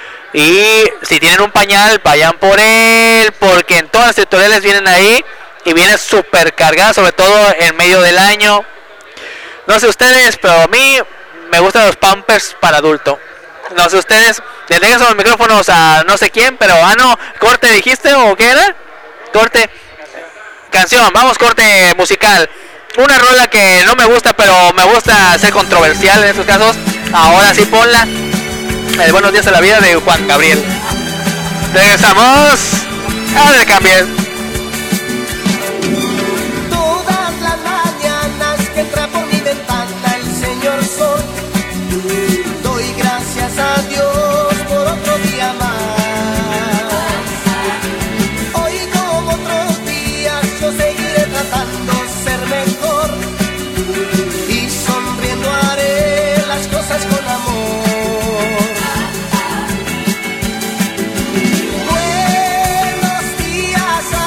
Y si tienen un pañal, vayan por él, porque en todas las editoriales vienen ahí y viene súper cargada, sobre todo en medio del año. No sé ustedes, pero a mí me gustan los Pampers para adulto. No sé ustedes, le dejan los micrófonos a no sé quién, pero ah no, corte dijiste o qué era, corte, canción, vamos corte musical. Una rola que no me gusta, pero me gusta ser controversial en estos casos. Ahora sí ponla. El Buenos Días a la Vida de Juan Gabriel. Regresamos. A ver, cambien. Todas las mañanas que entra por mi ventana el señor sol, doy gracias a Dios por otro día más. Hoy como otros días yo seguiré tratando ser mejor y sonriendo haré las cosas con amor. Buenos días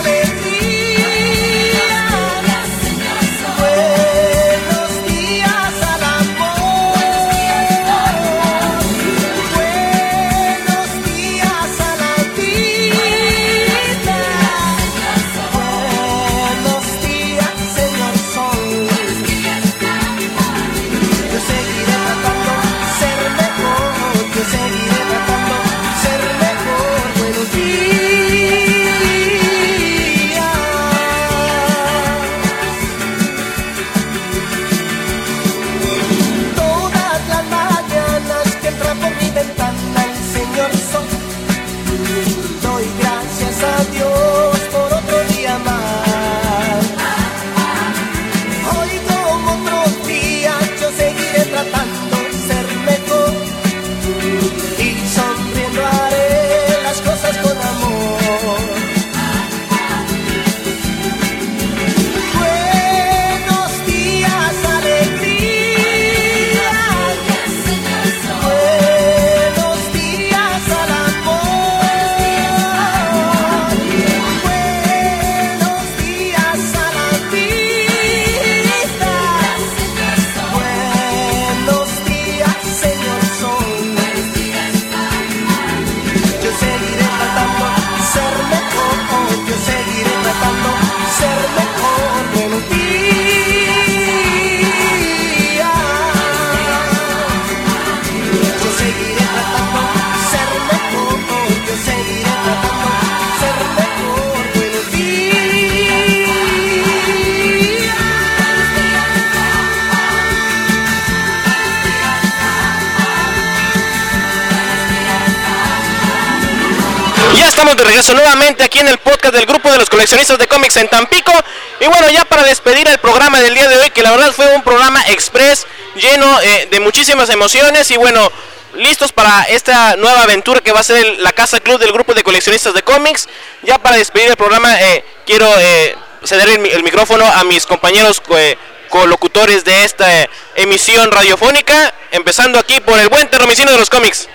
estamos de regreso nuevamente aquí en el podcast del grupo de los coleccionistas de cómics en Tampico. Y bueno, ya para despedir el programa del día de hoy, que la verdad fue un programa express, lleno eh, de muchísimas emociones. Y bueno, listos para esta nueva aventura que va a ser el, la Casa Club del grupo de coleccionistas de cómics. Ya para despedir el programa, eh, quiero eh, ceder el, el micrófono a mis compañeros eh, colocutores de esta eh, emisión radiofónica, empezando aquí por el buen Terromicino de los cómics.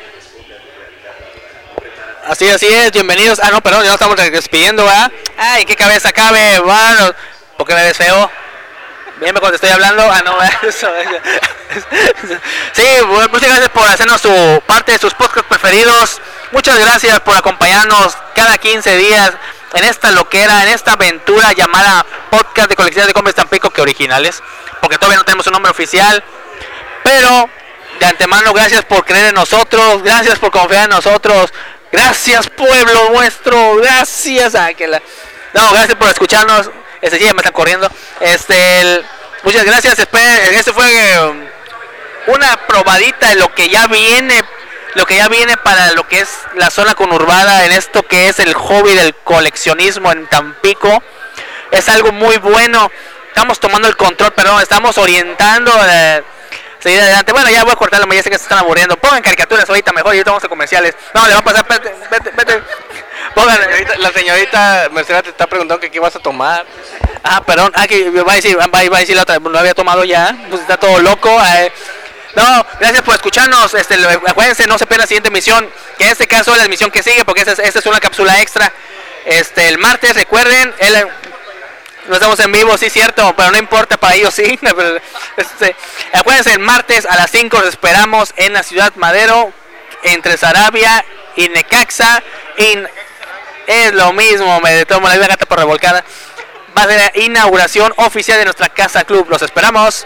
Así, así es, bienvenidos. Ah, no, perdón, ya nos estamos despidiendo, ¿verdad? Ay, qué cabeza cabe, bueno. ¿Por qué me ves feo? Bien, cuando estoy hablando. Ah, no, eso. Sí, bueno, muchas gracias por hacernos su parte de sus podcasts preferidos. Muchas gracias por acompañarnos cada quince días en esta loquera, en esta aventura llamada Podcast de Colecciones de Cómics Tampico, que originales, porque todavía no tenemos un nombre oficial. Pero de antemano, gracias por creer en nosotros, gracias por confiar en nosotros. Gracias, pueblo nuestro, gracias a que la... No, gracias por escucharnos. Este sí, ya me están corriendo. Este, el... muchas gracias. Esperen, este fue um, una probadita de lo que ya viene, lo que ya viene para lo que es la zona conurbada en esto que es el hobby del coleccionismo en Tampico. Es algo muy bueno. Estamos tomando el control, perdón, estamos orientando. Eh, seguir adelante. Bueno, ya voy a cortarlo, ya sé que se están aburriendo. Pongan caricaturas ahorita mejor y ahorita vamos a comerciales. No, le va a pasar, vete, vete, vete. Pongan, la señorita Mercedes te está preguntando que qué vas a tomar. Ah, perdón, ah, que va a decir, va, va a decir la otra, no había tomado ya, pues está todo loco. Eh. No, gracias por escucharnos. Este, acuérdense, no se pierdan la siguiente emisión, que en este caso es la emisión que sigue, porque esta es, esta es una cápsula extra. Este, el martes, recuerden, el... no estamos en vivo, sí, cierto, pero no importa, para ellos sí. Este, acuérdense, el martes a las cinco los esperamos en la ciudad Madero, entre Sarabia y Necaxa. Y es lo mismo, me tomo la vida gata por revolcada. Va a ser la inauguración oficial de nuestra Casa Club. Los esperamos.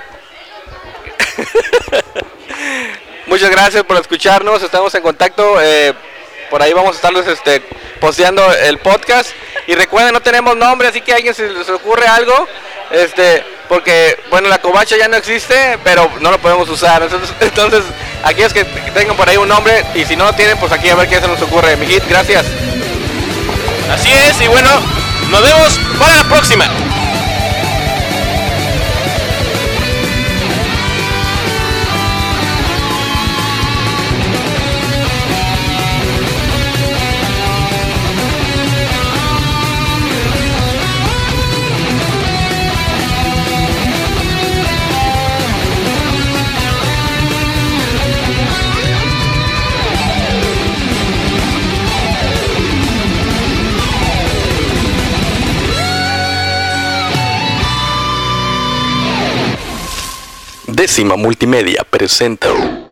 Muchas gracias por escucharnos, estamos en contacto. Eh, por ahí vamos a estarles este, posteando el podcast. Y recuerden, no tenemos nombre, así que a alguien se les ocurre algo, este, porque, bueno, la covacha ya no existe, pero no lo podemos usar. Entonces, entonces aquellos que tengan por ahí un nombre, y si no lo tienen, pues aquí a ver qué se nos ocurre. Mi hit, gracias. Así es, y bueno, nos vemos para la próxima. Décima Multimedia presenta